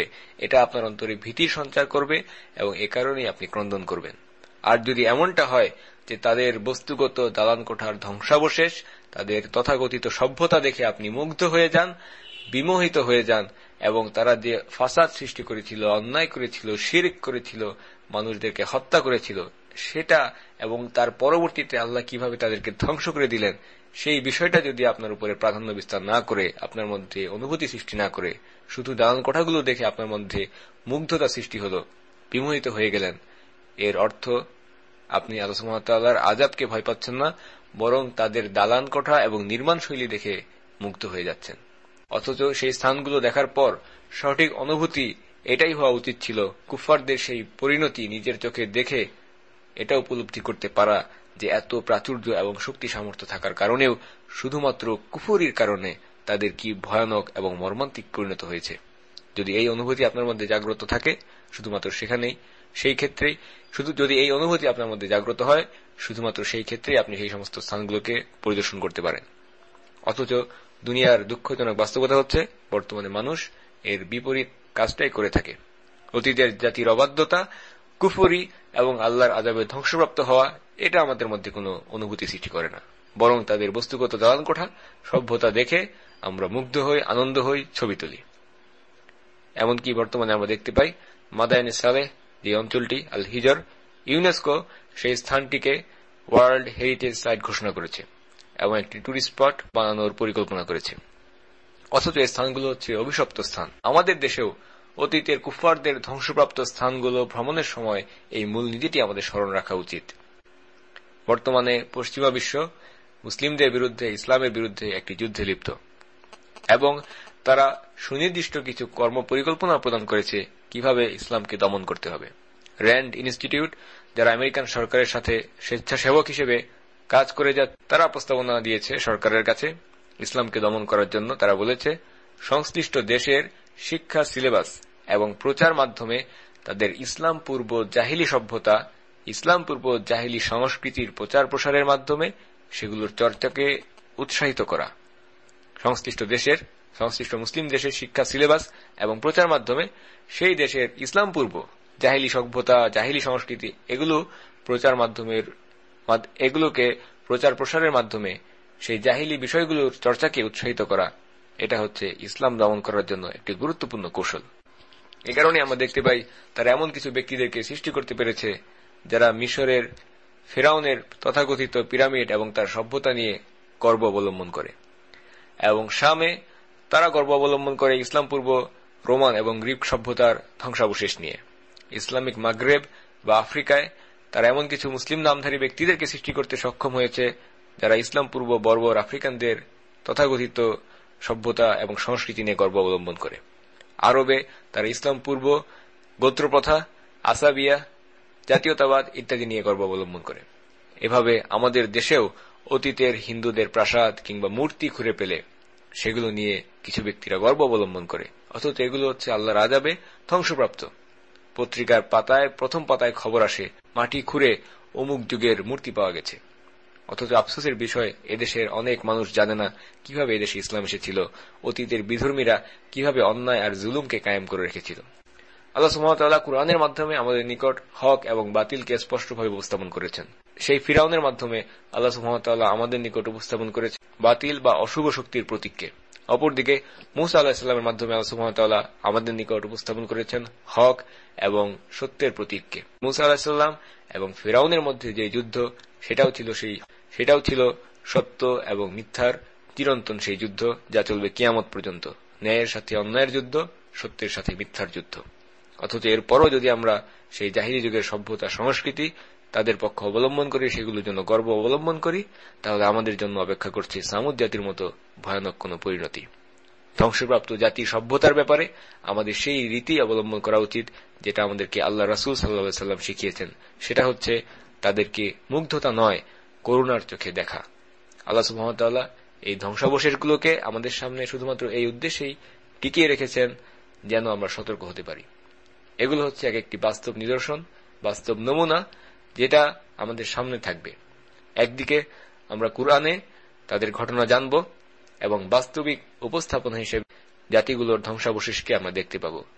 S1: এবং এ কারণেই আপনি ক্রন্দন করবেন। আর যদি এমনটা হয় যে তাদের বস্তুগত দালান কোঠার ধ্বংসাবশেষ, তাদের তথাকথিত সভ্যতা দেখে আপনি মুগ্ধ হয়ে যান, বিমোহিত হয়ে যান, এবং তারা যে ফাসাদ সৃষ্টি করেছিল, অন্যায় করেছিল, শিরক করেছিল, মানুষদেরকে হত্যা করেছিল, সেটা এবং তার পরবর্তীতে আল্লাহ কিভাবে তাদেরকে ধ্বংস করে দিলেন, সেই বিষয়টা যদি আপনার উপরে প্রাধান্য বিস্তার না করে, আপনার মধ্যে অনুভূতি সৃষ্টি না করে, শুধু দালান কোঠাগুলো দেখে আপনার মধ্যে মুগ্ধতা সৃষ্টি হল, বিমোহিত হয়ে গেলেন, এর অর্থ আপনি আল্লাহ সুবহানাহু ওয়া তাআলার আযাবকে ভয় পাচ্ছেন না, বরং তাদের দালান কোঠা এবং নির্মাণ শৈলী দেখে মুগ্ধ হয়ে যাচ্ছেন। অথচ সেই স্থানগুলো দেখার পর সঠিক অনুভূতি এটাই হওয়া উচিত ছিল, কুফফারদের সেই পরিণতি নিজের চোখে দেখে এটা উপলব্ধি করতে পারা যে এত প্রাচুর্য এবং শক্তি সামর্থ্য থাকার কারণেও শুধুমাত্র কুফরির কারণে তাদের কি ভয়ানক এবং মর্মান্তিক পরিণত হয়েছে। যদি এই অনুভূতি আপনার মধ্যে জাগ্রত থাকে, শুধুমাত্র সেই ক্ষেত্রেই যদি এই অনুভূতি আপনার মধ্যে জাগ্রত হয়, শুধুমাত্র সেই ক্ষেত্রেই আপনি সেই সমস্ত স্থানগুলোকে পরিদর্শন করতে পারেন। অথচ দুনিয়ার দুঃখজনক বাস্তবতা হচ্ছে, বর্তমানে মানুষ এর বিপরীত কাজটাই করে থাকে। অতীতের জাতির অবাধ্যতা, কুফরি এবং আল্লাহর আযাবের ধ্বংসপ্রাপ্ত হওয়া, এটা আমাদের মধ্যে কোনো অনুভূতি সৃষ্টি করে না, বরং তাদের বস্তুগত দালান কোঠা, সভ্যতা দেখে আমরা মুগ্ধ হই, আনন্দ হই, ছবি তুলি। এমনকি বর্তমানে আমরা দেখতে পাই মাদায়েনে সালেহ, যে অঞ্চলটি আল হিজর, ইউনেস্কো সেই স্থানটিকে ওয়ার্ল্ড হেরিটেজ সাইট ঘোষণা করেছে এবং একটি টুরিস্ট স্পট বানানোর পরিকল্পনা করেছে। অথচ এই স্থানগুলো হচ্ছে অভিশপ্ত স্থান। আমাদের দেশেও অতীতের কুফফারদের ধ্বংসপ্রাপ্ত স্থানগুলো ভ্রমণের সময় এই মূলনীতিটি আমাদের স্মরণ রাখা উচিত। বর্তমানে পশ্চিমা বিশ্ব মুসলিমদের বিরুদ্ধে, ইসলামের বিরুদ্ধে একটি যুদ্ধে লিপ্ত, এবং তারা সুনির্দিষ্ট কিছু কর্ম পরিকল্পনা প্রদান করেছে কিভাবে ইসলামকে দমন করতে হবে। র্যান্ড ইনস্টিটিউট, যারা আমেরিকান সরকারের সাথে স্বেচ্ছাসেবক হিসেবে কাজ করে যা, তারা প্রস্তাবনা দিয়েছে সরকারের কাছে ইসলামকে দমন করার জন্য। তারা বলেছে, সংশ্লিষ্ট দেশের শিক্ষা সিলেবাস এবং প্রচার মাধ্যমে তাদের ইসলাম পূর্ব জাহিলি সভ্যতা, ইসলাম পূর্ব জাহিলি সংস্কৃতির প্রচার প্রসারের মাধ্যমে সেগুলোর চর্চাকে উৎসাহিত করা। সংশ্লিষ্ট মুসলিম দেশের শিক্ষা সিলেবাস এবং প্রচার মাধ্যমে সেই দেশের ইসলাম পূর্ব জাহিলি সভ্যতা, জাহিলি সংস্কৃতি, এগুলোকে প্রচার প্রসারের মাধ্যমে সেই জাহিলি বিষয়গুলোর চর্চাকে উৎসাহিত করা। এটা হচ্ছে ইসলাম দমন করার জন্য একটি গুরুত্বপূর্ণ কৌশল। এ কারণে আমরা দেখতে পাই তারা এমন কিছু ব্যক্তিদেরকে সৃষ্টি করতে পেরেছে যারা মিশরের ফেরাউনের তথাকথিত পিরামিড এবং তার সভ্যতা নিয়ে গর্ব অবলম্বন করে, এবং শামে তারা গর্ব অবলম্বন করে ইসলাম পূর্ব রোমান এবং গ্রিক সভ্যতার ধ্বংসাবশেষ নিয়ে। ইসলামিক মাগরেব বা আফ্রিকায় তারা এমন কিছু মুসলিম নামধারী ব্যক্তিদেরকে সৃষ্টি করতে সক্ষম হয়েছে যারা ইসলাম পূর্ব বর্বর আফ্রিকানদের তথাকথিত সভ্যতা এবং সংস্কৃতি নিয়ে গর্ব অবলম্বন করে। আরবে তারা ইসলাম পূর্ব গোত্রপ্রথা, আসাবিয়া, জাতীয়তাবাদ ইত্যাদি নিয়ে গর্ব অবলম্বন করে। এভাবে আমাদের দেশেও অতীতের হিন্দুদের প্রাসাদ কিংবা মূর্তি খুঁড়ে পেলে সেগুলো নিয়ে কিছু ব্যক্তিরা গর্ব অবলম্বন করে, অথচ এগুলো হচ্ছে আল্লাহর আযাবে ধ্বংসপ্রাপ্ত। পত্রিকার পাতায় প্রথম পাতায় খবর আসে মাটি খুঁড়ে অমুক যুগের মূর্তি পাওয়া গেছে, অথচ আফসোসের বিষয় এদেশের অনেক মানুষ জানে না কিভাবে এদেশে ইসলাম এসেছিল, অতীতের বিধর্মীরা কিভাবে অন্যায় আর জুলুমকে কায়েম করে রেখেছিল। আল্লাহ সুবহানাহু ওয়া তাআলা কুরআনের মাধ্যমে আমাদের নিকট হক এবং বাতিলকে স্পষ্টভাবে উপস্থাপন করেছেন। সেই ফিরাউনের মাধ্যমে আল্লাহ সুবহানাহু ওয়া তাআলা আমাদের নিকট উপস্থাপন করেছেন বাতিল বা অশুভ শক্তির প্রতীককে। অপরদিকে মূসা আলাইহিস সালামের মাধ্যমে আল্লাহ সুবহানাহু ওয়া তাআলা আমাদের নিকট উপস্থাপন করেছেন হক এবং সত্যের প্রতীককে। মূসা আলাইহিস সালাম এবং ফিরআউনের মধ্যে যে যুদ্ধ, সেটাও ছিল সত্য এবং মিথ্যার চিরন্তন সেই যুদ্ধ, যা চলবে কিয়ামত পর্যন্ত। ন্যায়ের সাথে অন্যায়ের যুদ্ধ, সত্যের সাথে মিথ্যার যুদ্ধ। অথচ এরপরও যদি আমরা সেই জাহিলি যুগের সভ্যতা সংস্কৃতি তাদের পক্ষ অবলম্বন করি, সেগুলোর জন্য গর্ব অবলম্বন করি, তাহলে আমাদের জন্য অপেক্ষা করছে সামুদ জাতির মতো ভয়ানক কোন পরিণতি। ধ্বংসপ্রাপ্ত জাতির সভ্যতার ব্যাপারে আমাদের সেই রীতি অবলম্বন করা উচিত যেটা আমাদেরকে আল্লাহ রাসূল সাল্লাল্লাহু আলাইহি ওয়াসাল্লাম শিখিয়েছেন। সেটা হচ্ছে তাদেরকে মুগ্ধতা নয়, করুণার চোখে দেখা। আল্লাহ সুবহানাহু ওয়া তাআলা এই ধ্বংসাবশেষগুলোকে আমাদের সামনে শুধুমাত্র এই উদ্দেশ্যেই টিকিয়ে রেখেছেন যেন আমরা সতর্ক হতে পারি। এগুলো হচ্ছে এক একটি বাস্তব নিদর্শন, বাস্তব নমুনা, যেটা আমাদের সামনে থাকবে। একদিকে আমরা কুরআনে তাদের ঘটনা জানব এবং বাস্তবিক উপস্থাপনা হিসেবে জাতিগুলোর ধ্বংসাবশেষকে আমরা দেখতে পাব।